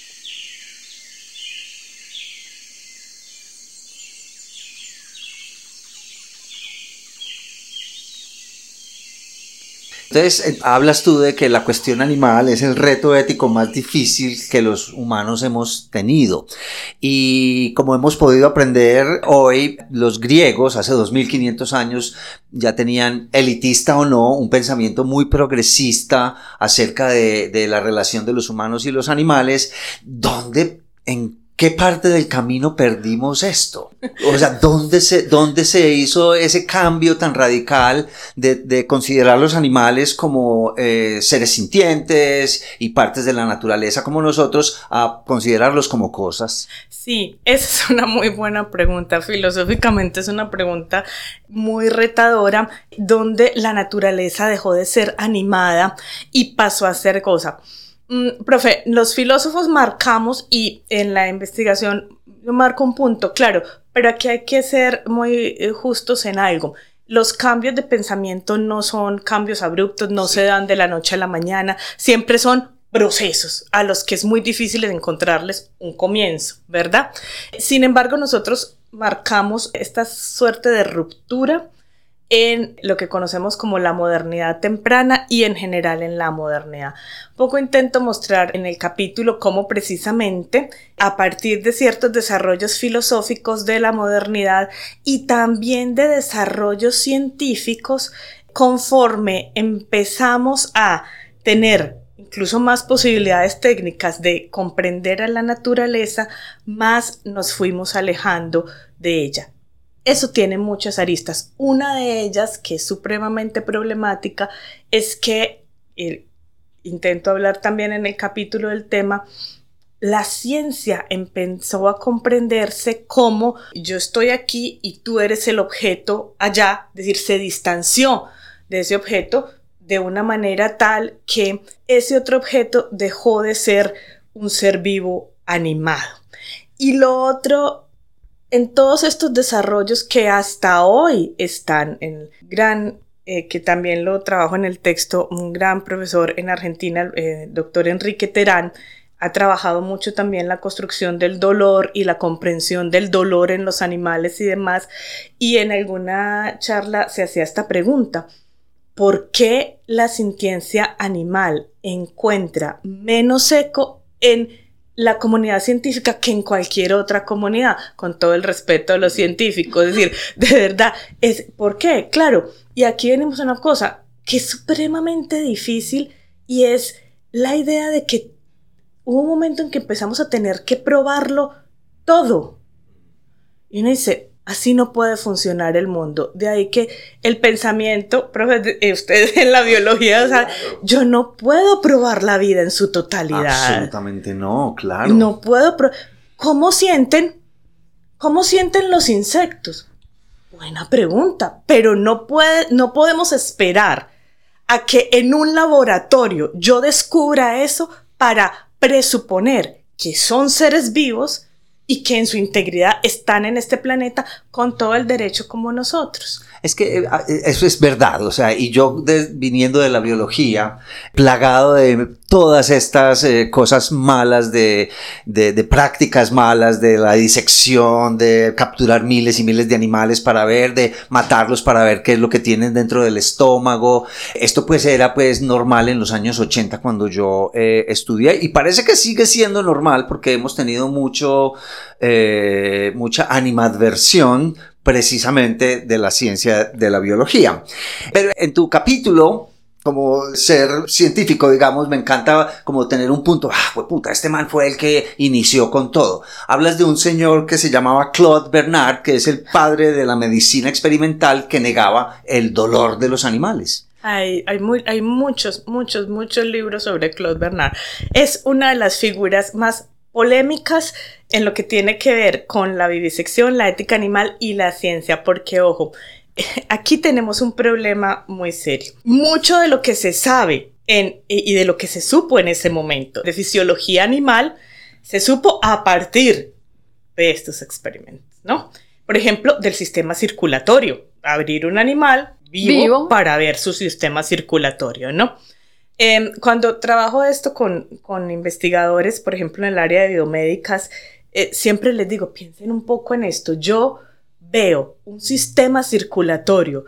Entonces, eh, hablas tú de que la cuestión animal es el reto ético más difícil que los humanos hemos tenido. Y como hemos podido aprender hoy, los griegos hace dos mil quinientos años ya tenían, elitista o no, un pensamiento muy progresista acerca de, de la relación de los humanos y los animales, donde en ¿qué parte del camino perdimos esto? O sea, ¿dónde se, dónde se hizo ese cambio tan radical de, de considerar los animales como eh, seres sintientes y partes de la naturaleza como nosotros a considerarlos como cosas? Sí, esa es una muy buena pregunta. Filosóficamente es una pregunta muy retadora, donde la naturaleza dejó de ser animada y pasó a ser cosa. Mm, profe, los filósofos marcamos, y en la investigación yo marco un punto, claro, pero aquí hay que ser muy eh, justos en algo. Los cambios de pensamiento no son cambios abruptos, no sí. se dan de la noche a la mañana, siempre son procesos a los que es muy difícil encontrarles un comienzo, ¿verdad? Sin embargo, nosotros marcamos esta suerte de ruptura en lo que conocemos como la modernidad temprana y en general en la modernidad. Poco intento mostrar en el capítulo cómo precisamente a partir de ciertos desarrollos filosóficos de la modernidad y también de desarrollos científicos, conforme empezamos a tener incluso más posibilidades técnicas de comprender a la naturaleza, más nos fuimos alejando de ella. Eso tiene muchas aristas. Una de ellas, que es supremamente problemática, es que, eh, intento hablar también en el capítulo del tema, la ciencia empezó a comprenderse como yo estoy aquí y tú eres el objeto allá, es decir, se distanció de ese objeto de una manera tal que ese otro objeto dejó de ser un ser vivo animado. Y lo otro, en todos estos desarrollos que hasta hoy están en gran, eh, que también lo trabajo en el texto, un gran profesor en Argentina, eh, doctor Enrique Terán, ha trabajado mucho también la construcción del dolor y la comprensión del dolor en los animales y demás, y en alguna charla se hacía esta pregunta: ¿por qué la sintiencia animal encuentra menos eco en la comunidad científica que en cualquier otra comunidad? Con todo el respeto a los científicos, es decir, de verdad, es, ¿por qué? Claro, y aquí venimos a una cosa que es supremamente difícil, y es la idea de que hubo un momento en que empezamos a tener que probarlo todo. Y uno dice, así no puede funcionar el mundo. De ahí que el pensamiento, profe, ustedes en la biología, o sea, yo no puedo probar la vida en su totalidad. Absolutamente no, claro. No puedo probar. ¿Cómo sienten? ¿Cómo sienten los insectos? Buena pregunta, pero no puede, no podemos esperar a que en un laboratorio yo descubra eso para presuponer que son seres vivos y que en su integridad están en este planeta con todo el derecho como nosotros. Es que eso es verdad, o sea, y yo de, viniendo de la biología, plagado de todas estas eh, cosas malas, de, de, de prácticas malas, de la disección, de capturar miles y miles de animales para ver, de matarlos para ver qué es lo que tienen dentro del estómago. Esto pues era pues normal en los años ochenta cuando yo eh, estudié, y parece que sigue siendo normal porque hemos tenido mucho, eh, mucha animadversión precisamente de la ciencia de la biología. Pero en tu capítulo, como ser científico, digamos, me encanta como tener un punto, ah, pues puta, este man fue el que inició con todo. Hablas de un señor que se llamaba Claude Bernard, que es el padre de la medicina experimental, que negaba el dolor de los animales. Hay, hay, muy, hay muchos, muchos, muchos libros sobre Claude Bernard. Es una de las figuras más polémicas en lo que tiene que ver con la vivisección, la ética animal y la ciencia, porque, ojo, aquí tenemos un problema muy serio. Mucho de lo que se sabe en, y de lo que se supo en ese momento de fisiología animal se supo a partir de estos experimentos, ¿no? Por ejemplo, del sistema circulatorio. Abrir un animal vivo, vivo. para ver su sistema circulatorio, ¿no? Eh, cuando trabajo esto con, con investigadores, por ejemplo, en el área de biomédicas, eh, siempre les digo, piensen un poco en esto. Yo veo un sistema circulatorio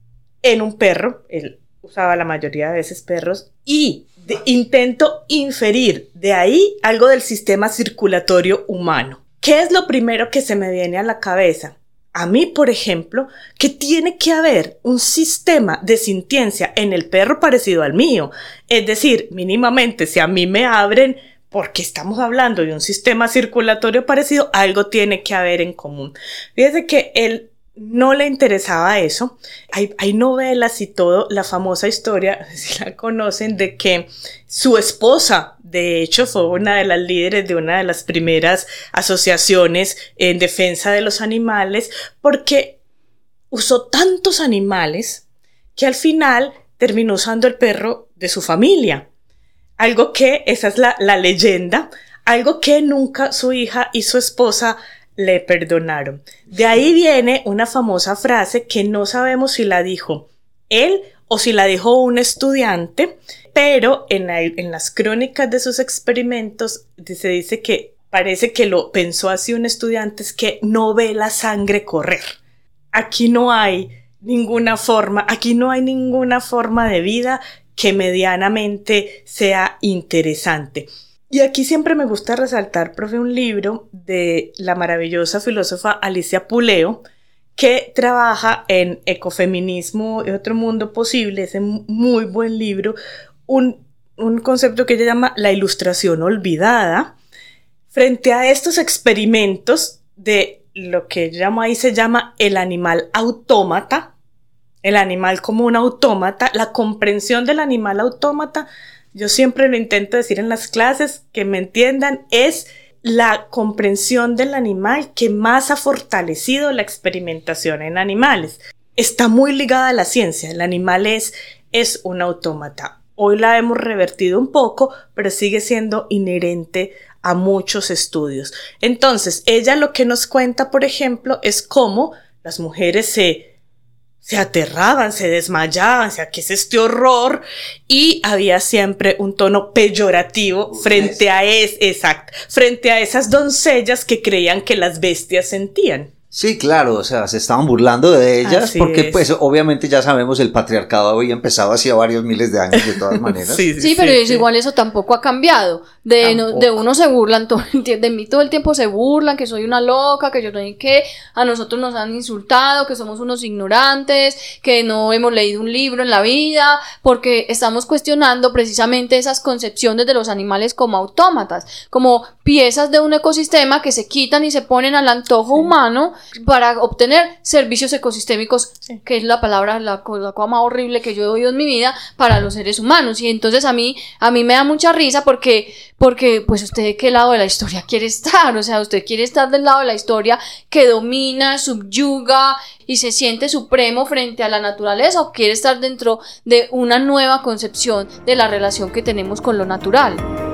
en un perro, él usaba la mayoría de veces perros, y de, intento inferir de ahí algo del sistema circulatorio humano. ¿Qué es lo primero que se me viene a la cabeza? A mí, por ejemplo, que tiene que haber un sistema de sintiencia en el perro parecido al mío. Es decir, mínimamente, si a mí me abren, porque estamos hablando de un sistema circulatorio parecido, algo tiene que haber en común. Fíjense que él no le interesaba eso. Hay, hay novelas y todo, la famosa historia, si la conocen, de que su esposa, de hecho, fue una de las líderes de una de las primeras asociaciones en defensa de los animales, porque usó tantos animales que al final terminó usando el perro de su familia. Algo que, esa es la, la leyenda, algo que nunca su hija y su esposa le perdonaron. De ahí viene una famosa frase que no sabemos si la dijo él o si la dijo un estudiante, pero en, la, en las crónicas de sus experimentos se dice que parece que lo pensó así un estudiante, es que no ve la sangre correr. Aquí no hay ninguna forma, aquí no hay ninguna forma de vida que medianamente sea interesante. Y aquí siempre me gusta resaltar, profe, un libro de la maravillosa filósofa Alicia Puleo, que trabaja en ecofeminismo y otro mundo posible. Es un muy buen libro, un, un concepto que ella llama la ilustración olvidada, frente a estos experimentos de lo que ella llama ahí se llama el animal autómata, el animal como un autómata, la comprensión del animal autómata. Yo siempre lo intento decir en las clases, que me entiendan, es la comprensión del animal que más ha fortalecido la experimentación en animales. Está muy ligada a la ciencia, el animal es, es un autómata. Hoy la hemos revertido un poco, pero sigue siendo inherente a muchos estudios. Entonces, ella lo que nos cuenta, por ejemplo, es cómo las mujeres se... se aterraban, se desmayaban, o sea, ¿qué es este horror? Y había siempre un tono peyorativo frente a es, exacto, frente a esas doncellas que creían que las bestias sentían. Sí, claro, o sea, se estaban burlando de ellas. Así porque es. Pues obviamente ya sabemos el patriarcado había empezado hacía varios miles de años de todas maneras. sí, sí, sí, pero sí, es sí. igual eso tampoco ha cambiado. De, no, de uno se burlan todo el tiempo, de mí todo el tiempo se burlan, que soy una loca, que yo no sé qué, a nosotros nos han insultado, que somos unos ignorantes, que no hemos leído un libro en la vida, porque estamos cuestionando precisamente esas concepciones de los animales como autómatas, como piezas de un ecosistema que se quitan y se ponen al antojo sí. humano para obtener servicios ecosistémicos, sí. que es la palabra, la, la cosa más horrible que yo he oído en mi vida, para los seres humanos. Y entonces a mí, a mí me da mucha risa porque, porque pues usted de qué lado de la historia quiere estar, o sea, usted quiere estar del lado de la historia que domina, subyuga y se siente supremo frente a la naturaleza, o quiere estar dentro de una nueva concepción de la relación que tenemos con lo natural.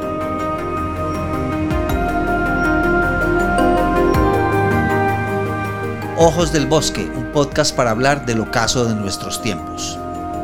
Ojos del Bosque, un podcast para hablar del ocaso de nuestros tiempos.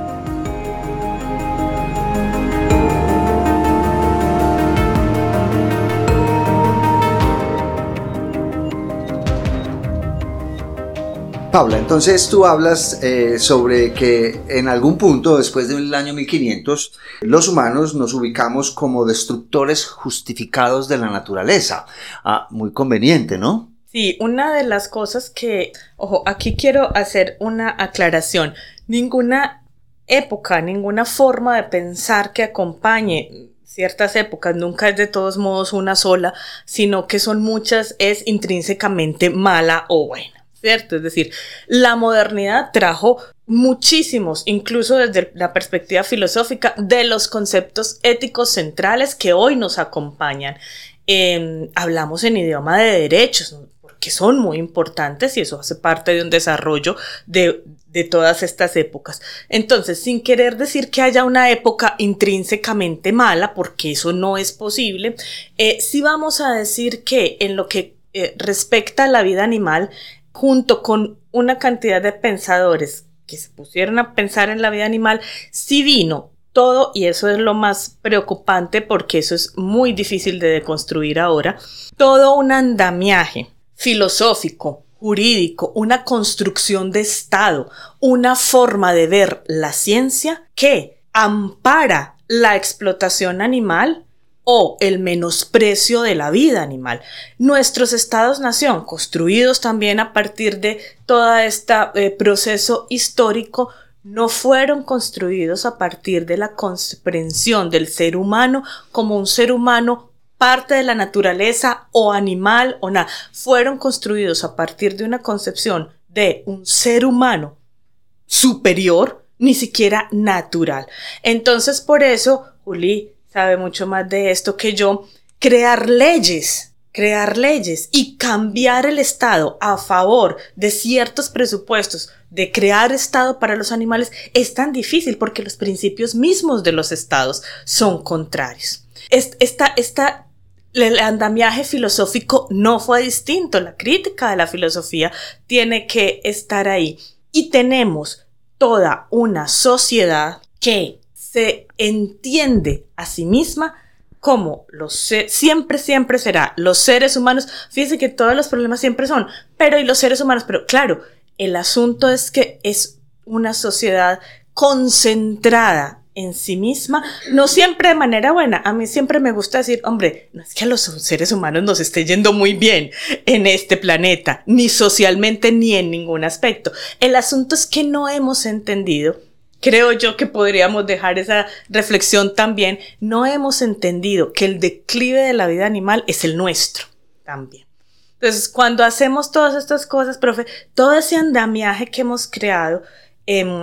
Paula, entonces tú hablas eh, sobre que en algún punto, después del año mil quinientos, los humanos nos ubicamos como destructores justificados de la naturaleza. Ah, muy conveniente, ¿no? Sí, una de las cosas que, ojo, aquí quiero hacer una aclaración. Ninguna época, ninguna forma de pensar que acompañe ciertas épocas, nunca es de todos modos una sola, sino que son muchas, es intrínsecamente mala o buena, ¿cierto? Es decir, la modernidad trajo muchísimos, incluso desde la perspectiva filosófica, de los conceptos éticos centrales que hoy nos acompañan. Eh, hablamos en idioma de derechos, ¿no? Que son muy importantes y eso hace parte de un desarrollo de, de todas estas épocas. Entonces, sin querer decir que haya una época intrínsecamente mala, porque eso no es posible, eh, sí vamos a decir que en lo que eh, respecta a la vida animal, junto con una cantidad de pensadores que se pusieron a pensar en la vida animal, sí vino todo, y eso es lo más preocupante porque eso es muy difícil de deconstruir ahora, todo un andamiaje filosófico, jurídico, una construcción de Estado, una forma de ver la ciencia que ampara la explotación animal o el menosprecio de la vida animal. Nuestros estados-nación, construidos también a partir de todo este eh, proceso histórico, no fueron construidos a partir de la comprensión del ser humano como un ser humano parte de la naturaleza o animal o nada. Fueron construidos a partir de una concepción de un ser humano superior, ni siquiera natural. Entonces, por eso, Juli sabe mucho más de esto que yo, crear leyes, crear leyes y cambiar el Estado a favor de ciertos presupuestos, de crear Estado para los animales, es tan difícil porque los principios mismos de los Estados son contrarios. Esta, esta El andamiaje filosófico no fue distinto, la crítica de la filosofía tiene que estar ahí. Y tenemos toda una sociedad que se entiende a sí misma como los siempre, siempre será los seres humanos. Fíjense que todos los problemas siempre son, pero y los seres humanos, pero claro, el asunto es que es una sociedad concentrada en sí misma, no siempre de manera buena. A mí siempre me gusta decir, hombre, no es que a los seres humanos nos esté yendo muy bien en este planeta, ni socialmente ni en ningún aspecto. El asunto es que no hemos entendido, creo yo que podríamos dejar esa reflexión también, no hemos entendido que el declive de la vida animal es el nuestro también. Entonces, cuando hacemos todas estas cosas, profe, todo ese andamiaje que hemos creado, eh,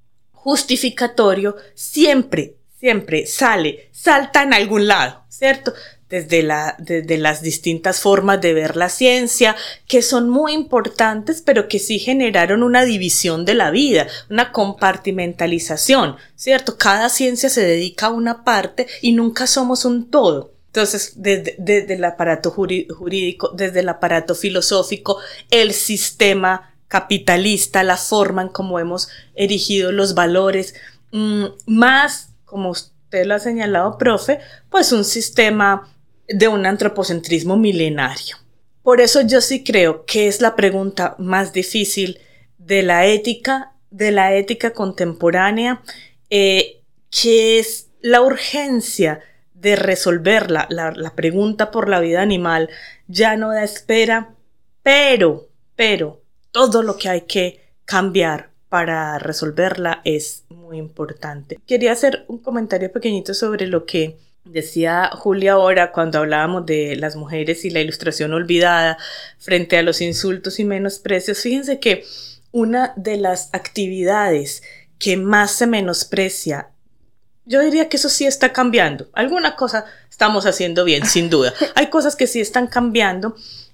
justificatorio, siempre, siempre sale, salta en algún lado, ¿cierto? Desde, la, desde las distintas formas de ver la ciencia, que son muy importantes, pero que sí generaron una división de la vida, una compartimentalización, ¿cierto? Cada ciencia se dedica a una parte y nunca somos un todo. Entonces, desde, desde el aparato jurídico, desde el aparato filosófico, el sistema capitalista, la forma en cómo hemos erigido los valores, mmm, más, como usted lo ha señalado, profe, pues un sistema de un antropocentrismo milenario. Por eso yo sí creo que es la pregunta más difícil de la ética, de la ética contemporánea, eh, que es la urgencia de resolverla. La, la pregunta por la vida animal ya no da espera, pero, pero, todo lo que hay que cambiar para resolverla es muy importante. Quería hacer un comentario pequeñito sobre lo que decía Julia ahora cuando hablábamos de las mujeres y la ilustración olvidada frente a los insultos y menosprecios. Fíjense que una de las actividades que más se menosprecia, yo diría que eso sí está cambiando. Alguna cosa estamos haciendo bien, sin duda. Hay cosas que sí están cambiando.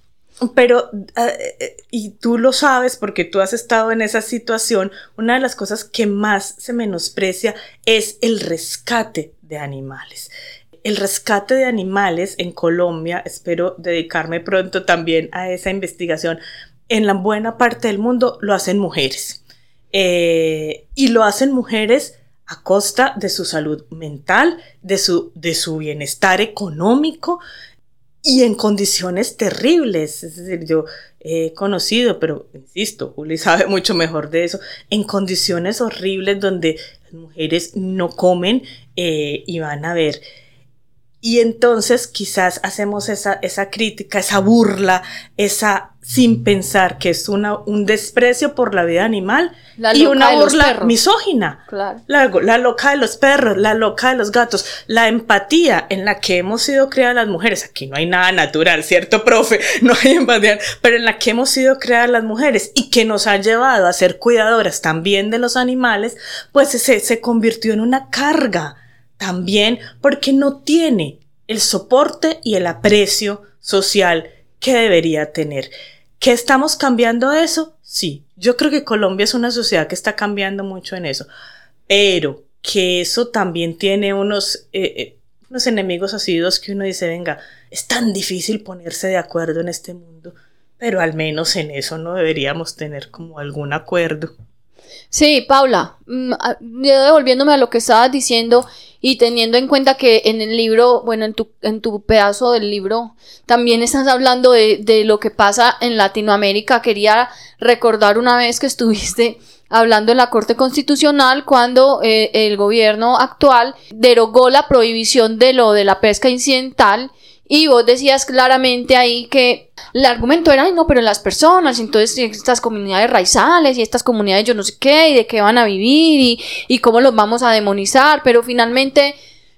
Pero, uh, y tú lo sabes porque tú has estado en esa situación, una de las cosas que más se menosprecia es el rescate de animales. El rescate de animales en Colombia, espero dedicarme pronto también a esa investigación, en la buena parte del mundo lo hacen mujeres. Eh, y lo hacen mujeres a costa de su salud mental, de su, de su bienestar económico, y en condiciones terribles. Es decir, yo he conocido, pero insisto, Juli sabe mucho mejor de eso, en condiciones horribles donde las mujeres no comen eh, y van a ver. Y entonces quizás hacemos esa, esa crítica, esa burla, esa sin pensar que es una, un desprecio por la vida animal y una burla misógina. Claro. La, la loca de los perros, la loca de los gatos, la empatía en la que hemos sido creadas las mujeres. Aquí no hay nada natural, ¿cierto, profe? No hay empatía, pero en la que hemos sido creadas las mujeres y que nos ha llevado a ser cuidadoras también de los animales, pues se, se convirtió en una carga también porque no tiene el soporte y el aprecio social que debería tener. ¿Qué estamos cambiando eso? Sí, yo creo que Colombia es una sociedad que está cambiando mucho en eso, pero que eso también tiene unos, eh, eh, unos enemigos asiduos que uno dice, venga, es tan difícil ponerse de acuerdo en este mundo, pero al menos en eso no deberíamos tener como algún acuerdo. Sí, Paula, yo devolviéndome a lo que estabas diciendo y teniendo en cuenta que en el libro, bueno, en tu, en tu pedazo del libro también estás hablando de, de lo que pasa en Latinoamérica. Quería recordar una vez que estuviste hablando en la Corte Constitucional cuando eh, el gobierno actual derogó la prohibición de lo de la pesca incidental. Y vos decías claramente ahí que el argumento era, ay no, pero las personas, entonces estas comunidades raizales y estas comunidades yo no sé qué, y de qué van a vivir y, y cómo los vamos a demonizar, pero finalmente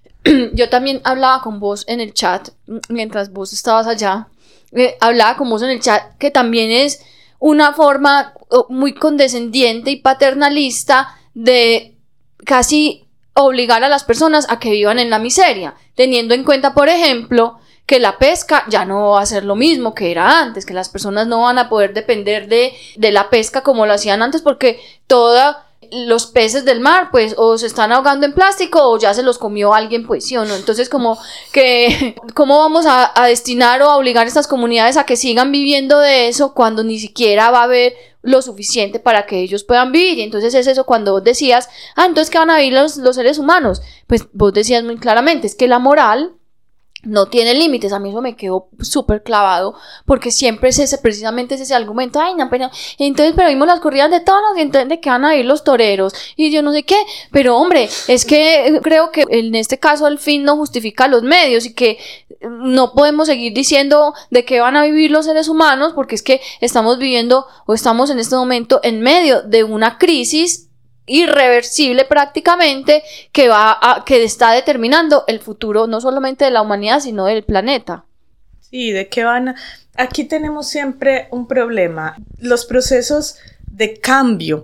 yo también hablaba con vos en el chat, mientras vos estabas allá, eh, hablaba con vos en el chat que también es una forma muy condescendiente y paternalista de casi obligar a las personas a que vivan en la miseria, teniendo en cuenta, por ejemplo, que la pesca ya no va a ser lo mismo que era antes, que las personas no van a poder depender de, de la pesca como lo hacían antes, porque todos los peces del mar, pues, o se están ahogando en plástico o ya se los comió alguien, pues, ¿sí o no? Entonces, como que, ¿cómo vamos a, a destinar o a obligar a estas comunidades a que sigan viviendo de eso cuando ni siquiera va a haber lo suficiente para que ellos puedan vivir? Y entonces es eso cuando vos decías, ah, entonces, ¿qué van a vivir los, los seres humanos? Pues, vos decías muy claramente, es que la moral no tiene límites. A mí eso me quedó súper clavado, porque siempre es ese, precisamente es ese argumento, ay no, pero entonces, pero vimos las corridas de toros y entonces de qué van a ir los toreros y yo no sé qué, pero hombre, es que creo que en este caso el fin no justifica los medios y que no podemos seguir diciendo de qué van a vivir los seres humanos, porque es que estamos viviendo o estamos en este momento en medio de una crisis irreversible prácticamente que va a, que está determinando el futuro no solamente de la humanidad sino del planeta. Sí, de qué van a... Aquí tenemos siempre un problema, los procesos de cambio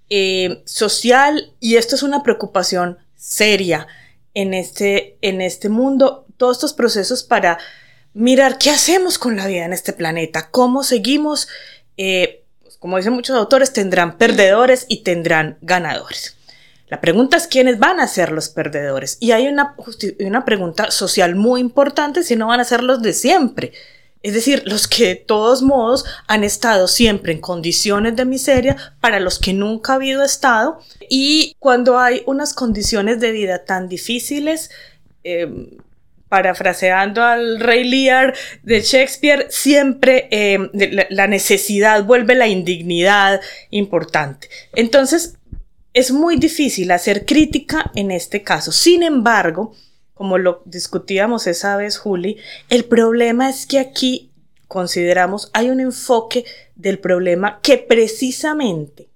eh, social, y esto es una preocupación seria en este, en este mundo, todos estos procesos para mirar qué hacemos con la vida en este planeta, cómo seguimos. eh, Como dicen muchos autores, tendrán perdedores y tendrán ganadores. La pregunta es quiénes van a ser los perdedores. Y hay una, una pregunta social muy importante, si no van a ser los de siempre. Es decir, los que de todos modos han estado siempre en condiciones de miseria, para los que nunca ha habido estado. Y cuando hay unas condiciones de vida tan difíciles, eh, parafraseando al Rey Lear de Shakespeare, siempre eh, la, la necesidad vuelve la indignidad importante. Entonces, es muy difícil hacer crítica en este caso. Sin embargo, como lo discutíamos esa vez, Juli, el problema es que aquí consideramos hay un enfoque del problema que precisamente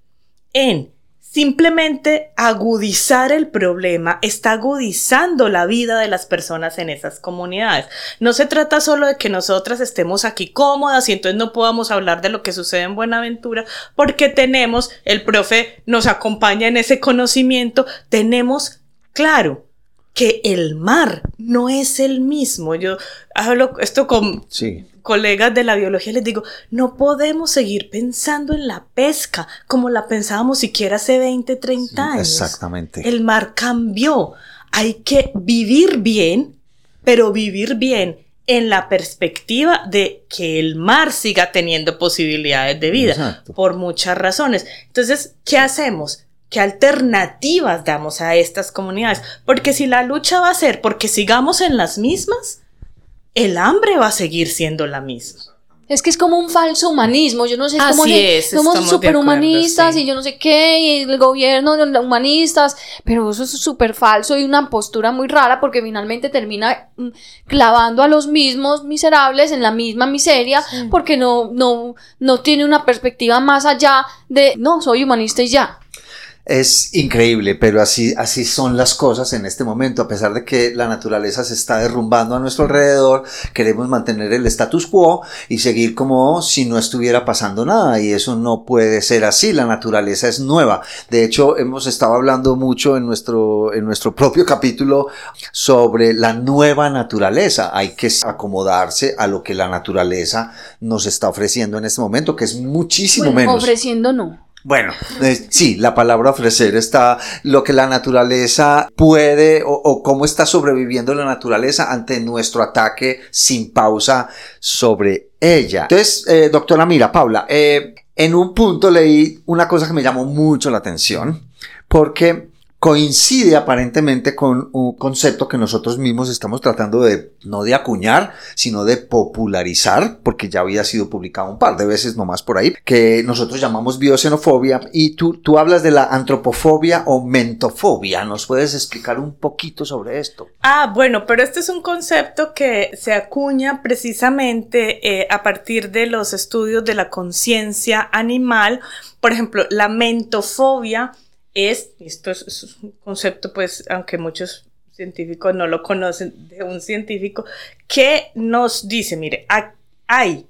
en simplemente agudizar el problema está agudizando la vida de las personas en esas comunidades. No se trata solo de que nosotras estemos aquí cómodas y entonces no podamos hablar de lo que sucede en Buenaventura, porque tenemos, el profe nos acompaña en ese conocimiento, tenemos claro que el mar no es el mismo. Yo hablo esto con sí. colegas de la biología, les digo, no podemos seguir pensando en la pesca como la pensábamos siquiera hace veinte, treinta sí, años. Exactamente. El mar cambió. Hay que vivir bien, pero vivir bien en la perspectiva de que el mar siga teniendo posibilidades de vida. Exacto. Por muchas razones. Entonces, ¿qué hacemos? ¿Qué alternativas damos a estas comunidades? Porque si la lucha va a ser porque sigamos en las mismas, el hambre va a seguir siendo la misma. Es que es como un falso humanismo, yo no sé, es como Así de, es, somos superhumanistas sí. y yo no sé qué, y el gobierno de los humanistas, pero eso es súper falso y una postura muy rara porque finalmente termina clavando a los mismos miserables en la misma miseria sí. porque no, no, no tiene una perspectiva más allá de, no, soy humanista y ya. Es increíble, pero así, así son las cosas en este momento. A pesar de que la naturaleza se está derrumbando a nuestro alrededor, queremos mantener el status quo y seguir como si no estuviera pasando nada, y eso no puede ser así. La naturaleza es nueva. De hecho, hemos estado hablando mucho en nuestro, en nuestro propio capítulo sobre la nueva naturaleza. Hay que acomodarse a lo que la naturaleza nos está ofreciendo en este momento, que es muchísimo bueno, menos. Ofreciendo no. Bueno, eh, sí, la palabra ofrecer está, lo que la naturaleza puede o, o cómo está sobreviviendo la naturaleza ante nuestro ataque sin pausa sobre ella. Entonces, eh, doctora Mira, Paula, eh, en un punto leí una cosa que me llamó mucho la atención, porque coincide aparentemente con un concepto que nosotros mismos estamos tratando de, no de acuñar, sino de popularizar, porque ya había sido publicado un par de veces nomás por ahí, que nosotros llamamos bioxenofobia, y tú, tú hablas de la antropofobia o mentofobia. ¿Nos puedes explicar un poquito sobre esto? Ah, bueno, pero este es un concepto que se acuña precisamente eh, a partir de los estudios de la conciencia animal. Por ejemplo, la mentofobia es, esto es, es un concepto, pues, aunque muchos científicos no lo conocen, de un científico que nos dice, mire, hay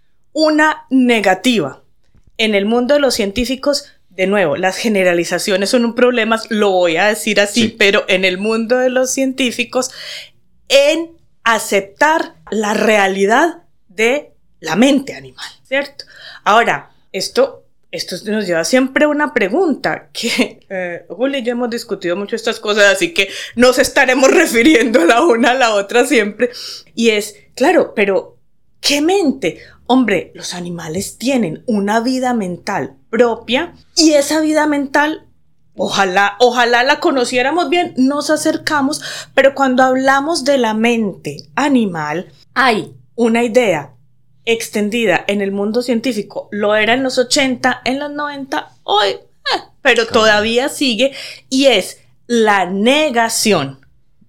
una negativa en el mundo de los científicos. De nuevo, las generalizaciones son un problema, lo voy a decir así, sí. Pero en el mundo de los científicos, en aceptar la realidad de la mente animal, ¿cierto? Ahora, esto... Esto nos lleva siempre a una pregunta que eh, Juli y yo hemos discutido mucho estas cosas, así que nos estaremos refiriendo la una a la otra siempre. Y es, claro, pero ¿qué mente? Hombre, los animales tienen una vida mental propia y esa vida mental, ojalá, ojalá la conociéramos bien, nos acercamos, pero cuando hablamos de la mente animal, hay una idea extendida en el mundo científico, lo era en los ochenta, en los noventa, hoy, eh, pero todavía sigue, y es la negación.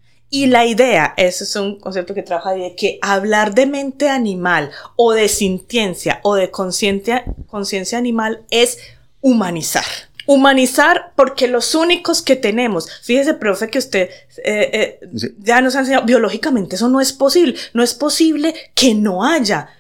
Y la idea, ese es un concepto que trabaja de que hablar de mente animal o de sintiencia o de conciencia conciencia animal es humanizar. Humanizar porque los únicos que tenemos, fíjese, profe, que usted eh, eh, sí. ya nos ha enseñado, biológicamente eso no es posible, no es posible que no haya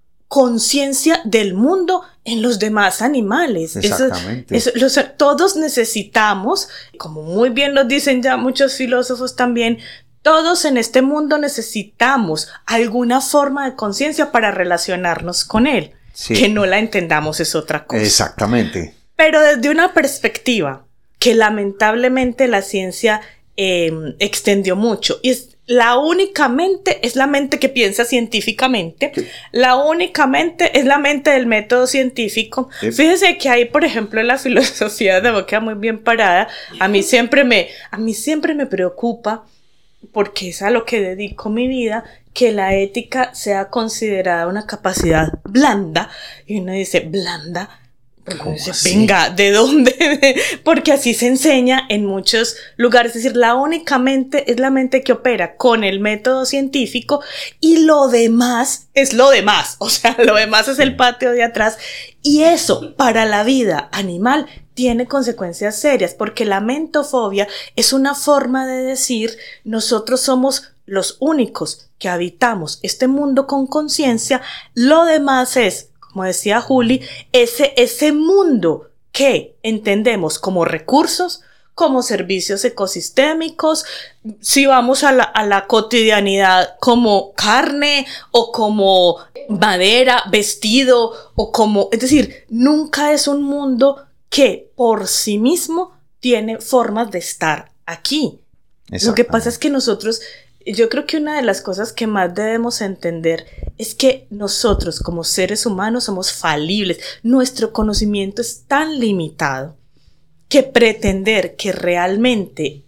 conciencia del mundo en los demás animales. Exactamente. Eso, eso, los, todos necesitamos, como muy bien lo dicen ya muchos filósofos también, todos en este mundo necesitamos alguna forma de conciencia para relacionarnos con él. Sí. Que no la entendamos es otra cosa. Exactamente. Pero desde una perspectiva que lamentablemente la ciencia eh, extendió mucho, y es la única mente es la mente que piensa científicamente. Sí. La única mente es la mente del método científico. Sí. Fíjese que ahí, por ejemplo, en la filosofía de boca muy bien parada, a mí siempre me, a mí siempre me preocupa, porque es a lo que dedico mi vida, que la ética sea considerada una capacidad blanda. Y uno dice, ¿blanda? Dice, venga, ¿de dónde? Porque así se enseña en muchos lugares. Es decir, la única mente es la mente que opera con el método científico y lo demás es lo demás. O sea, lo demás es el patio de atrás. Y eso, para la vida animal, tiene consecuencias serias, porque la mentofobia es una forma de decir, nosotros somos los únicos que habitamos este mundo con conciencia, lo demás es, como decía Juli, ese, ese mundo que entendemos como recursos, como servicios ecosistémicos, si vamos a la, a la cotidianidad como carne o como madera, vestido o como, es decir, nunca es un mundo que por sí mismo tiene formas de estar aquí. Lo que pasa es que nosotros, yo creo que una de las cosas que más debemos entender es que nosotros como seres humanos somos falibles. Nuestro conocimiento es tan limitado que pretender que realmente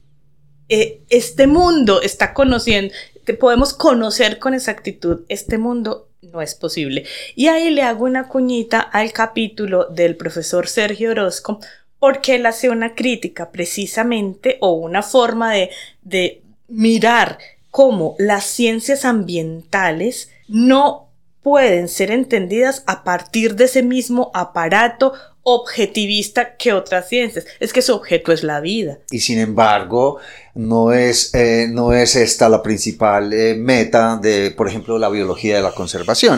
eh, este mundo está conociendo, que podemos conocer con exactitud este mundo, no es posible. Y ahí le hago una cuñita al capítulo del profesor Sergio Orozco, porque él hace una crítica precisamente, o una forma de, de mirar cómo las ciencias ambientales no pueden ser entendidas a partir de ese mismo aparato objetivista que otras ciencias, es que su objeto es la vida. Y sin embargo, no es, eh, no es esta la principal eh, meta de, por ejemplo, la biología de la conservación.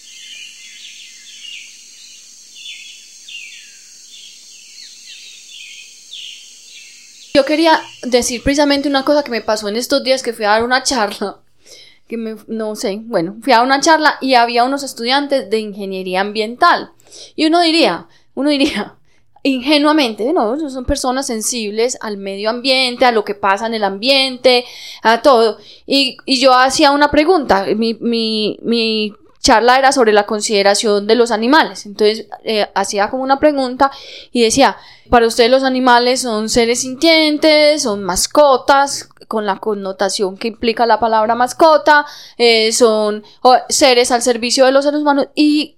Yo quería decir precisamente una cosa que me pasó en estos días, que fui a dar una charla, que me, no sé, bueno, fui a dar una charla y había unos estudiantes de ingeniería ambiental. Y uno diría, uno diría, ingenuamente, no, son personas sensibles al medio ambiente, a lo que pasa en el ambiente, a todo. Y, y yo hacía una pregunta, mi, mi, mi charla era sobre la consideración de los animales. Entonces eh, hacía como una pregunta y decía, para ustedes los animales son seres sintientes, son mascotas, con la connotación que implica la palabra mascota, eh, son oh, seres al servicio de los seres humanos. Y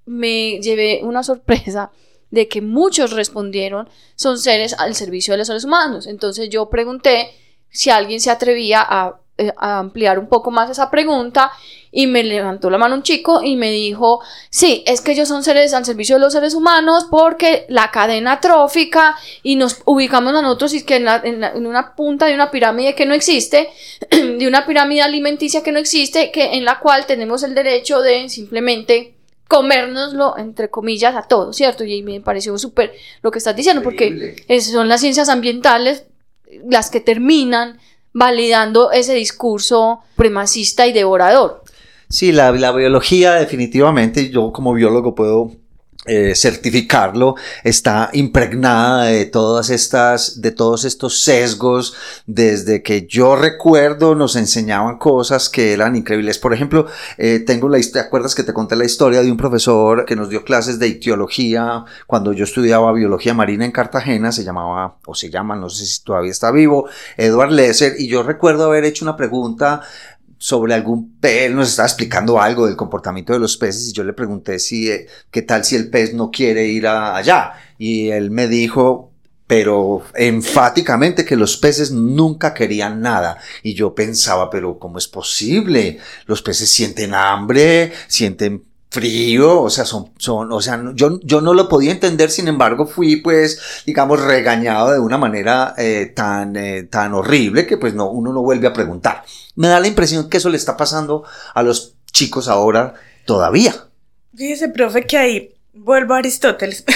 me llevé una sorpresa de que muchos respondieron, son seres al servicio de los seres humanos. Entonces yo pregunté si alguien se atrevía a, a ampliar un poco más esa pregunta, y me levantó la mano un chico y me dijo, sí, es que ellos son seres al servicio de los seres humanos porque la cadena trófica, y nos ubicamos a nosotros y que en, la, en, la, en una punta de una pirámide que no existe, de una pirámide alimenticia que no existe, que en la cual tenemos el derecho de simplemente comérnoslo, entre comillas, a todo, ¿cierto? Y me pareció súper lo que estás diciendo, porque es, son las ciencias ambientales las que terminan validando ese discurso supremacista y devorador. Sí, la, la biología definitivamente, yo como biólogo puedo eh, certificarlo, está impregnada de todas estas, de todos estos sesgos. Desde que yo recuerdo nos enseñaban cosas que eran increíbles. Por ejemplo, eh, tengo la historia, ¿te acuerdas que te conté la historia de un profesor que nos dio clases de ictiología cuando yo estudiaba biología marina en Cartagena? Se llamaba, o se llama, no sé si todavía está vivo, Edward Lesser, y yo recuerdo haber hecho una pregunta sobre algún pez. Él nos estaba explicando algo del comportamiento de los peces y yo le pregunté si, eh, qué tal si el pez no quiere ir a, allá, y él me dijo, pero enfáticamente, que los peces nunca querían nada. Y yo pensaba, pero ¿cómo es posible? Los peces sienten hambre, sienten frío, o sea, son, son, o sea, yo, yo no lo podía entender. Sin embargo, fui, pues, digamos, regañado de una manera eh, tan, eh, tan horrible que, pues, no, uno no vuelve a preguntar. Me da la impresión que eso le está pasando a los chicos ahora todavía. Fíjese, profe, que ahí vuelvo a Aristóteles.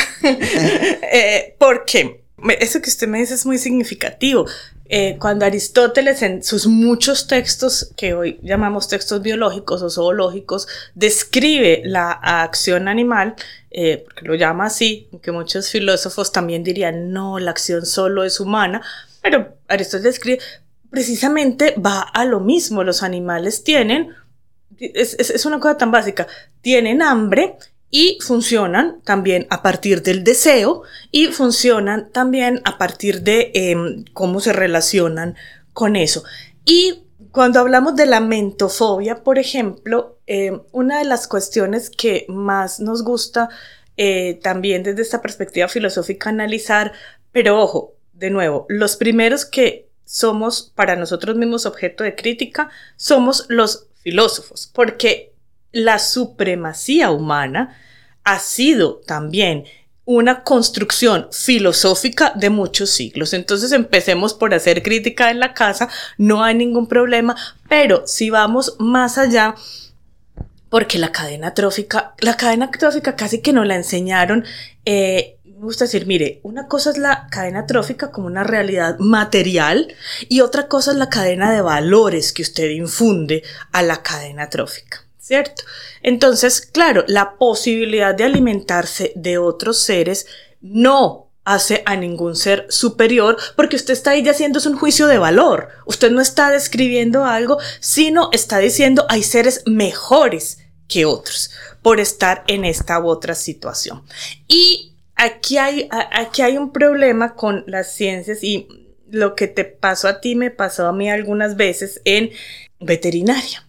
eh, ¿Por qué? Eso que usted me dice es muy significativo. Eh, cuando Aristóteles, en sus muchos textos que hoy llamamos textos biológicos o zoológicos, describe la acción animal, eh, porque lo llama así, aunque muchos filósofos también dirían, no, la acción solo es humana, pero Aristóteles describe, precisamente va a lo mismo. Los animales tienen, es, es, es una cosa tan básica, tienen hambre, y funcionan también a partir del deseo, y funcionan también a partir de eh, cómo se relacionan con eso. Y cuando hablamos de la mentofobia, por ejemplo, eh, una de las cuestiones que más nos gusta eh, también desde esta perspectiva filosófica analizar, pero ojo, de nuevo, los primeros que somos para nosotros mismos objeto de crítica somos los filósofos, porque la supremacía humana ha sido también una construcción filosófica de muchos siglos. Entonces empecemos por hacer crítica en la casa, no hay ningún problema, pero si vamos más allá, porque la cadena trófica, la cadena trófica casi que nos la enseñaron, eh, me gusta decir, mire, una cosa es la cadena trófica como una realidad material y otra cosa es la cadena de valores que usted infunde a la cadena trófica, ¿cierto? Entonces, claro, la posibilidad de alimentarse de otros seres no hace a ningún ser superior, porque usted está ahí haciéndose un juicio de valor. Usted no está describiendo algo, sino está diciendo hay seres mejores que otros por estar en esta u otra situación. Y aquí hay, aquí hay un problema con las ciencias, y lo que te pasó a ti me pasó a mí algunas veces en veterinaria.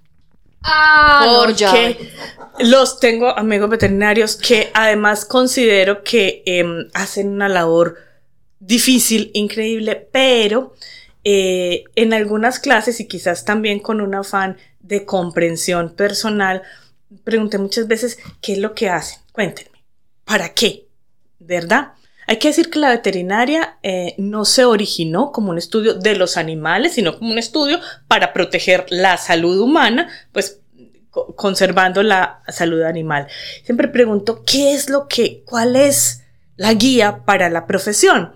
Ah, porque no, los tengo amigos veterinarios que además considero que eh, hacen una labor difícil, increíble, pero eh, en algunas clases y quizás también con un afán de comprensión personal, pregunté muchas veces qué es lo que hacen, cuéntenme, ¿para qué? ¿verdad? Hay que decir que la veterinaria eh, no se originó como un estudio de los animales, sino como un estudio para proteger la salud humana, pues co- conservando la salud animal. Siempre pregunto, ¿qué es lo que, cuál es la guía para la profesión?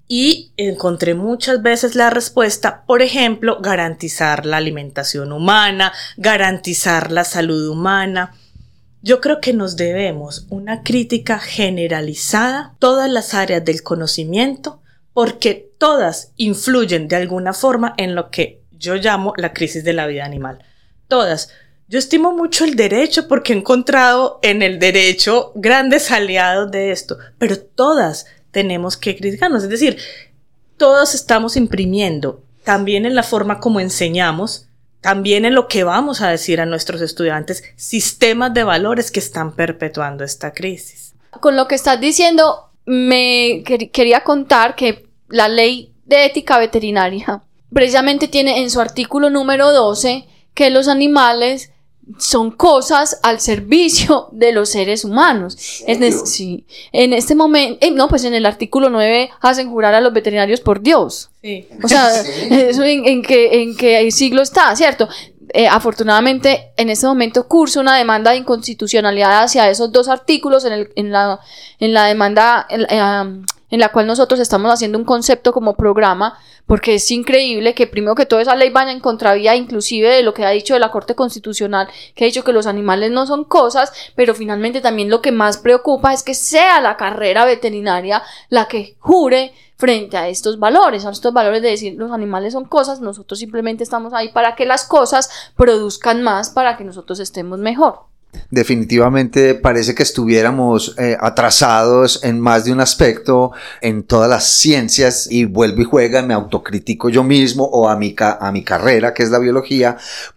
Y encontré muchas veces la respuesta, por ejemplo, garantizar la alimentación humana, garantizar la salud humana. Yo creo que nos debemos una crítica generalizada a todas las áreas del conocimiento, porque todas influyen de alguna forma en lo que yo llamo la crisis de la vida animal. Todas. Yo estimo mucho el derecho porque he encontrado en el derecho grandes aliados de esto, pero todas tenemos que criticarnos. Es decir, todos estamos imprimiendo, también en la forma como enseñamos, también en lo que vamos a decir a nuestros estudiantes, sistemas de valores que están perpetuando esta crisis. Con lo que estás diciendo, me quer- quería contar que la ley de ética veterinaria precisamente tiene en su artículo número doce que los animales son cosas al servicio de los seres humanos. En, es, sí, en este momento, eh, no, pues en el artículo nueve hacen jurar a los veterinarios por Dios. Sí. O sea, sí. Eso en, en qué en qué siglo está, ¿cierto? Eh, afortunadamente, en este momento curso una demanda de inconstitucionalidad hacia esos dos artículos en, el, en, la, en la demanda en, eh, en la cual nosotros estamos haciendo un concepto como programa, porque es increíble que primero que todo esa ley vaya en contravía inclusive de lo que ha dicho de la Corte Constitucional, que ha dicho que los animales no son cosas, pero finalmente también lo que más preocupa es que sea la carrera veterinaria la que jure frente a estos valores, a estos valores de decir los animales son cosas, nosotros simplemente estamos ahí para que las cosas produzcan más, para que nosotros estemos mejor. Definitivamente parece que estuviéramos eh, atrasados en más de un aspecto en todas las ciencias, y vuelvo y juega, me autocritico yo mismo o a mi, ca- a mi carrera, que es la biología,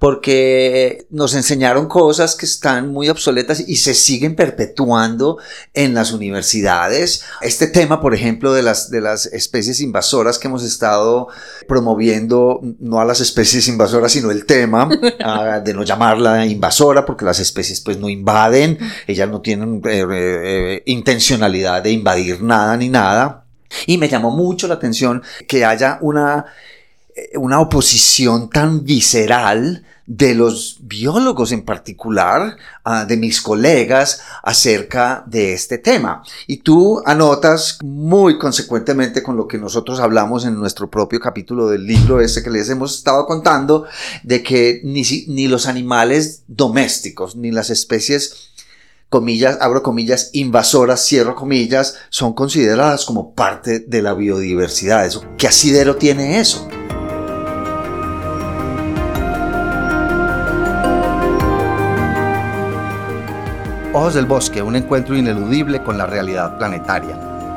porque nos enseñaron cosas que están muy obsoletas y se siguen perpetuando en las universidades. Este tema, por ejemplo, de las, de las especies invasoras que hemos estado promoviendo, no a las especies invasoras, sino el tema uh, de no llamarla invasora, porque las especies pues no invaden, ellas no tienen eh, eh, intencionalidad de invadir nada ni nada, y me llamó mucho la atención que haya una, una oposición tan visceral de los biólogos en particular, uh, de mis colegas, acerca de este tema. Y tú anotas muy consecuentemente con lo que nosotros hablamos en nuestro propio capítulo del libro ese que les hemos estado contando, de que ni, ni los animales domésticos, ni las especies, comillas, abro comillas, invasoras, cierro comillas, son consideradas como parte de la biodiversidad. Eso, ¿qué asidero tiene eso? Ojos del Bosque, un encuentro ineludible con la realidad planetaria.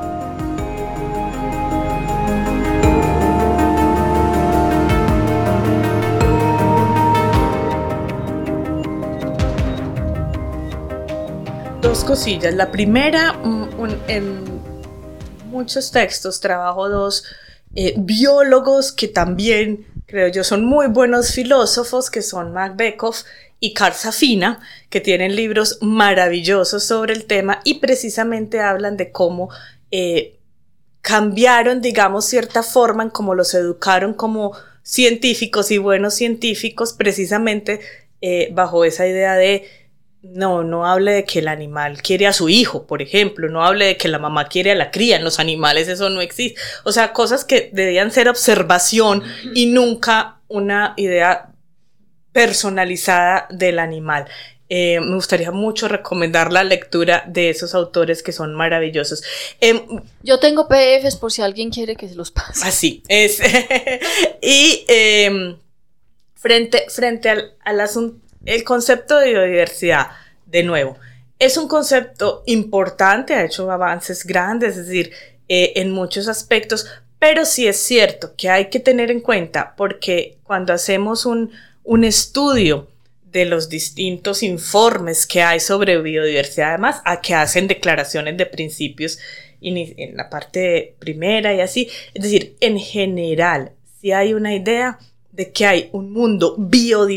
Dos cosillas. La primera, un, en muchos textos trabajo dos eh, biólogos que también, creo yo, son muy buenos filósofos, que son Max Beckhoff y Carl Safina, que tienen libros maravillosos sobre el tema y precisamente hablan de cómo eh, cambiaron, digamos, cierta forma en cómo los educaron como científicos y buenos científicos, precisamente eh, bajo esa idea de no, no hable de que el animal quiere a su hijo, por ejemplo, no hable de que la mamá quiere a la cría, en los animales eso no existe. O sea, cosas que debían ser observación y nunca una idea personalizada del animal. Eh, me gustaría mucho recomendar la lectura de esos autores que son maravillosos. Eh, Yo tengo P D Fs por si alguien quiere que se los pase. Así es. Y eh, frente, frente al, al asunto, el concepto de biodiversidad, de nuevo, es un concepto importante, ha hecho avances grandes, es decir, eh, en muchos aspectos, pero sí es cierto que hay que tener en cuenta, porque cuando hacemos un un estudio de los distintos informes que hay sobre biodiversidad, además a que hacen declaraciones de principios en la parte primera y así, es decir, en general, si hay una idea de que hay un mundo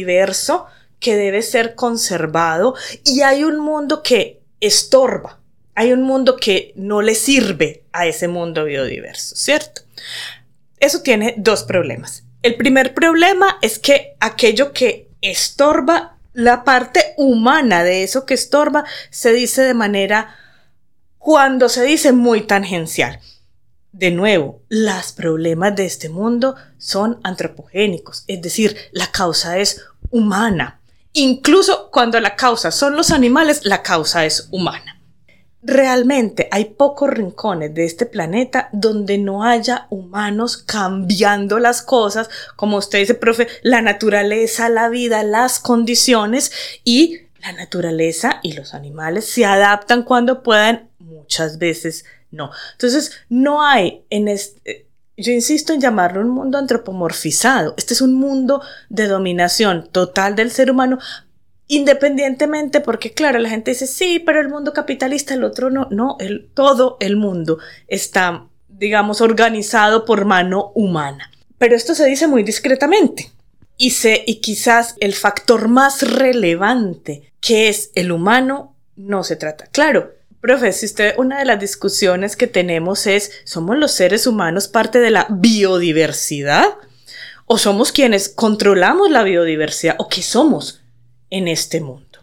biodiverso que debe ser conservado y hay un mundo que estorba hay un mundo que no le sirve a ese mundo biodiverso, ¿cierto? Eso tiene dos problemas. El primer problema es que aquello que estorba, la parte humana de eso que estorba, se dice de manera, cuando se dice muy tangencial. De nuevo, los problemas de este mundo son antropogénicos, es decir, la causa es humana. Incluso cuando la causa son los animales, la causa es humana. Realmente hay pocos rincones de este planeta donde no haya humanos cambiando las cosas, como usted dice, profe, la naturaleza, la vida, las condiciones, y la naturaleza y los animales se adaptan cuando puedan, muchas veces no. Entonces, no hay en este, yo insisto en llamarlo un mundo antropomorfizado. Este es un mundo de dominación total del ser humano, independientemente, porque claro, la gente dice, sí, pero el mundo capitalista, el otro no. No, el, todo el mundo está, digamos, organizado por mano humana. Pero esto se dice muy discretamente. Y, se, y quizás el factor más relevante, que es el humano, no se trata. Claro, profe, si usted, una de las discusiones que tenemos es, ¿somos los seres humanos parte de la biodiversidad? ¿O somos quienes controlamos la biodiversidad? ¿O qué somos en este mundo?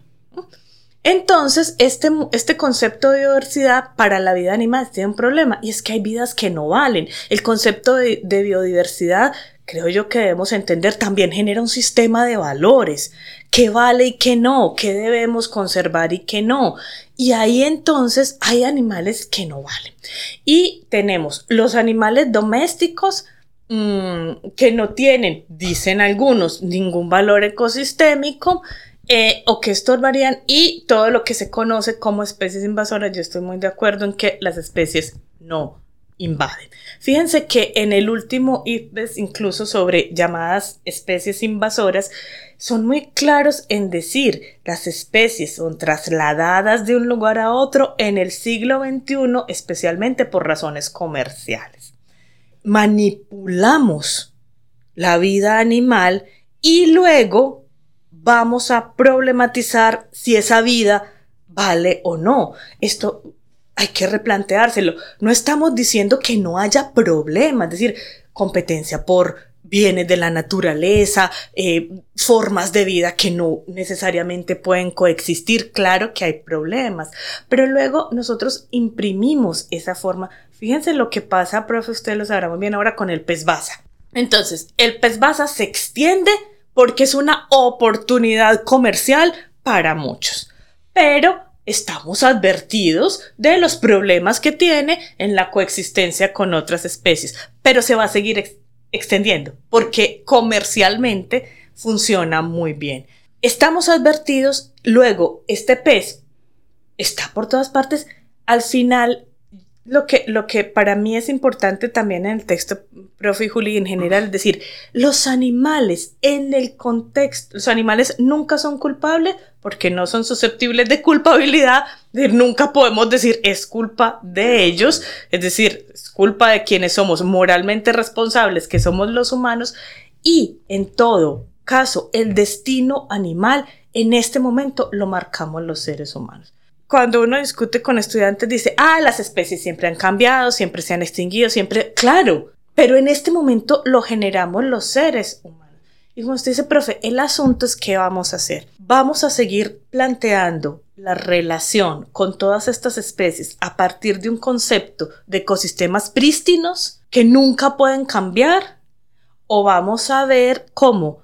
Entonces, este, este concepto de biodiversidad para la vida animal tiene un problema, y es que hay vidas que no valen. El concepto de, de biodiversidad, creo yo que debemos entender, también genera un sistema de valores. ¿Qué vale y qué no? ¿Qué debemos conservar y qué no? Y ahí entonces hay animales que no valen. Y tenemos los animales domésticos mmm, que no tienen, dicen algunos, ningún valor ecosistémico, Eh, o que estorbarían, y todo lo que se conoce como especies invasoras. Yo estoy muy de acuerdo en que las especies no invaden. Fíjense que en el último I P B E S, incluso sobre llamadas especies invasoras, son muy claros en decir, las especies son trasladadas de un lugar a otro en el siglo veintiuno, especialmente por razones comerciales. Manipulamos la vida animal y luego vamos a problematizar si esa vida vale o no. Esto hay que replanteárselo. No estamos diciendo que no haya problemas, es decir, competencia por bienes de la naturaleza, eh, formas de vida que no necesariamente pueden coexistir. Claro que hay problemas, pero luego nosotros imprimimos esa forma. Fíjense lo que pasa, profe, ustedes lo sabrán muy bien ahora con el pez basa. Entonces, el pez basa se extiende porque es una oportunidad comercial para muchos. Pero estamos advertidos de los problemas que tiene en la coexistencia con otras especies. Pero se va a seguir ex- extendiendo porque comercialmente funciona muy bien. Estamos advertidos, luego este pez está por todas partes. Al final, Lo que, lo que para mí es importante también en el texto, profe y Juli, en general, es decir, los animales en el contexto, los animales nunca son culpables porque no son susceptibles de culpabilidad, es decir, nunca podemos decir es culpa de ellos, es decir, es culpa de quienes somos moralmente responsables, que somos los humanos, y en todo caso, el destino animal en este momento lo marcamos los seres humanos. Cuando uno discute con estudiantes dice, ah, las especies siempre han cambiado, siempre se han extinguido, siempre, claro, pero en este momento lo generamos los seres humanos. Y como usted dice, profe, el asunto es ¿qué vamos a hacer? Vamos a seguir planteando la relación con todas estas especies a partir de un concepto de ecosistemas prístinos que nunca pueden cambiar, o vamos a ver cómo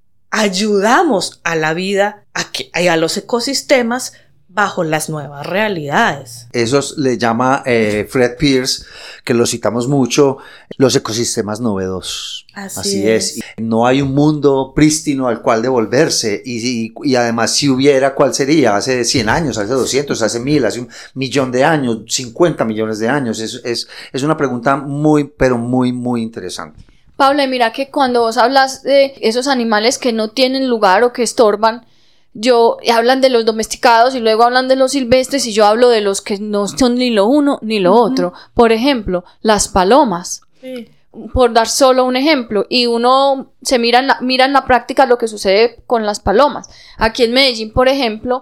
ayudamos a la vida, a, que, a los ecosistemas, bajo las nuevas realidades. Eso le llama eh, Fred Pearce, que lo citamos mucho, los ecosistemas novedosos. Así, Así es. es. No hay un mundo prístino al cual devolverse, y, y, y además si hubiera, ¿cuál sería? Hace cien años, hace doscientos, hace mil, hace un millón de años, cincuenta millones de años. Es, es, es una pregunta muy, pero muy, muy interesante. Paula, mira que cuando vos hablas de esos animales que no tienen lugar o que estorban, yo hablan de los domesticados y luego hablan de los silvestres, y yo hablo de los que no son ni lo uno ni lo uh-huh. otro. Por ejemplo, las palomas. Sí. Por dar solo un ejemplo, y uno se mira en, la, mira en la práctica lo que sucede con las palomas. Aquí en Medellín, por ejemplo,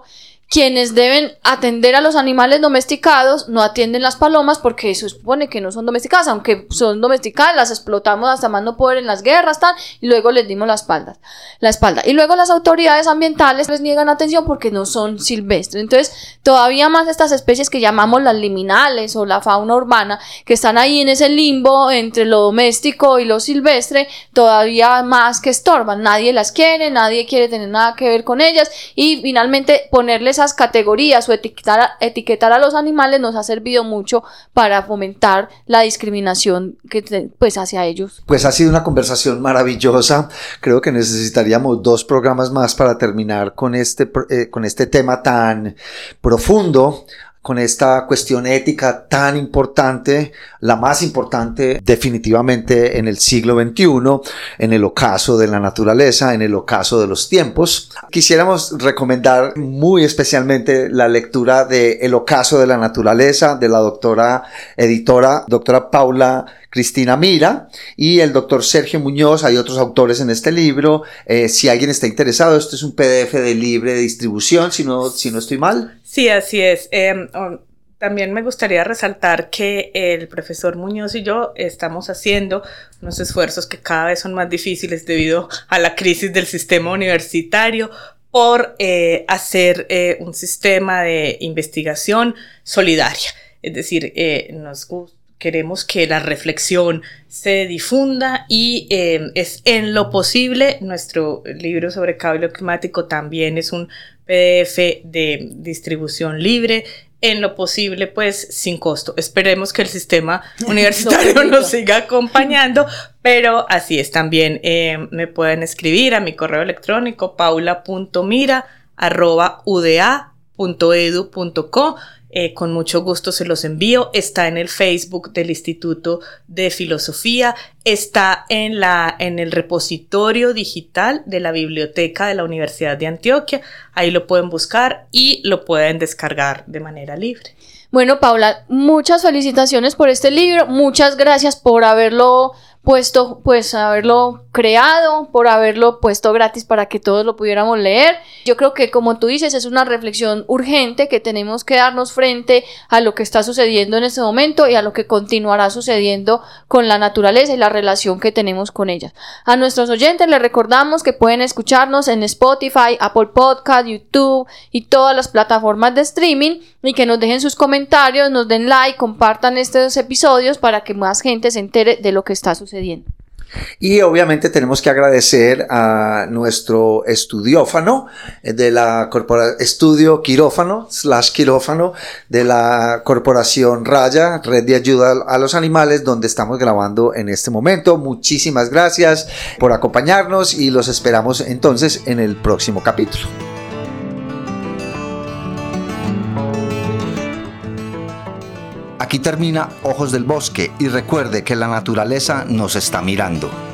quienes deben atender a los animales domesticados no atienden las palomas porque se supone que no son domesticadas, aunque son domesticadas, las explotamos hasta más no poder en las guerras, tal, y luego les dimos la espalda, la espalda. Y luego las autoridades ambientales les niegan atención porque no son silvestres. Entonces, todavía más estas especies que llamamos las liminales o la fauna urbana, que están ahí en ese limbo entre lo doméstico y lo silvestre, todavía más que estorban. Nadie las quiere, nadie quiere tener nada que ver con ellas, y finalmente ponerles categorías o etiquetar, etiquetar a los animales nos ha servido mucho para fomentar la discriminación que te, pues hacia ellos. Pues ha sido una conversación maravillosa. Creo que necesitaríamos dos programas más para terminar con este, eh, con este tema tan profundo, con esta cuestión ética tan importante, la más importante definitivamente en el siglo veintiuno, en el ocaso de la naturaleza, en el ocaso de los tiempos. Quisiéramos recomendar muy especialmente la lectura de El ocaso de la naturaleza, de la doctora editora, doctora Paula Cristina Mira, y el doctor Sergio Muñoz. Hay otros autores en este libro. Eh, si alguien está interesado, esto es un P D F de libre distribución, si no, si no estoy mal. Sí, así es. Eh, um, también me gustaría resaltar que el profesor Muñoz y yo estamos haciendo unos esfuerzos que cada vez son más difíciles debido a la crisis del sistema universitario por eh, hacer eh, un sistema de investigación solidaria. Es decir, eh, nos gusta. Queremos que la reflexión se difunda y eh, es en lo posible, nuestro libro sobre cambio climático también es un P D F de distribución libre, en lo posible pues sin costo. Esperemos que el sistema universitario nos siga acompañando, pero así es. También eh, me pueden escribir a mi correo electrónico paula punto mira arroba u d a punto e d u punto co. Eh, con mucho gusto se los envío. Está en el Facebook del Instituto de Filosofía, está en, la, en el repositorio digital de la Biblioteca de la Universidad de Antioquia. Ahí lo pueden buscar y lo pueden descargar de manera libre. Bueno, Paula, muchas felicitaciones por este libro, muchas gracias por haberlo puesto, pues haberlo creado, por haberlo puesto gratis para que todos lo pudiéramos leer. Yo creo que, como tú dices, es una reflexión urgente que tenemos que darnos frente a lo que está sucediendo en este momento y a lo que continuará sucediendo con la naturaleza y la relación que tenemos con ella. A nuestros oyentes les recordamos que pueden escucharnos en Spotify, Apple Podcast, YouTube y todas las plataformas de streaming, y que nos dejen sus comentarios, nos den like, compartan estos episodios para que más gente se entere de lo que está sucediendo. Y obviamente tenemos que agradecer a nuestro estudiófano de la corporación, estudio quirófano, slash quirófano de la Corporación Raya, Red de Ayuda a los Animales, donde estamos grabando en este momento. Muchísimas gracias por acompañarnos y los esperamos entonces en el próximo capítulo. Aquí termina Ojos del Bosque, y recuerde que la naturaleza nos está mirando.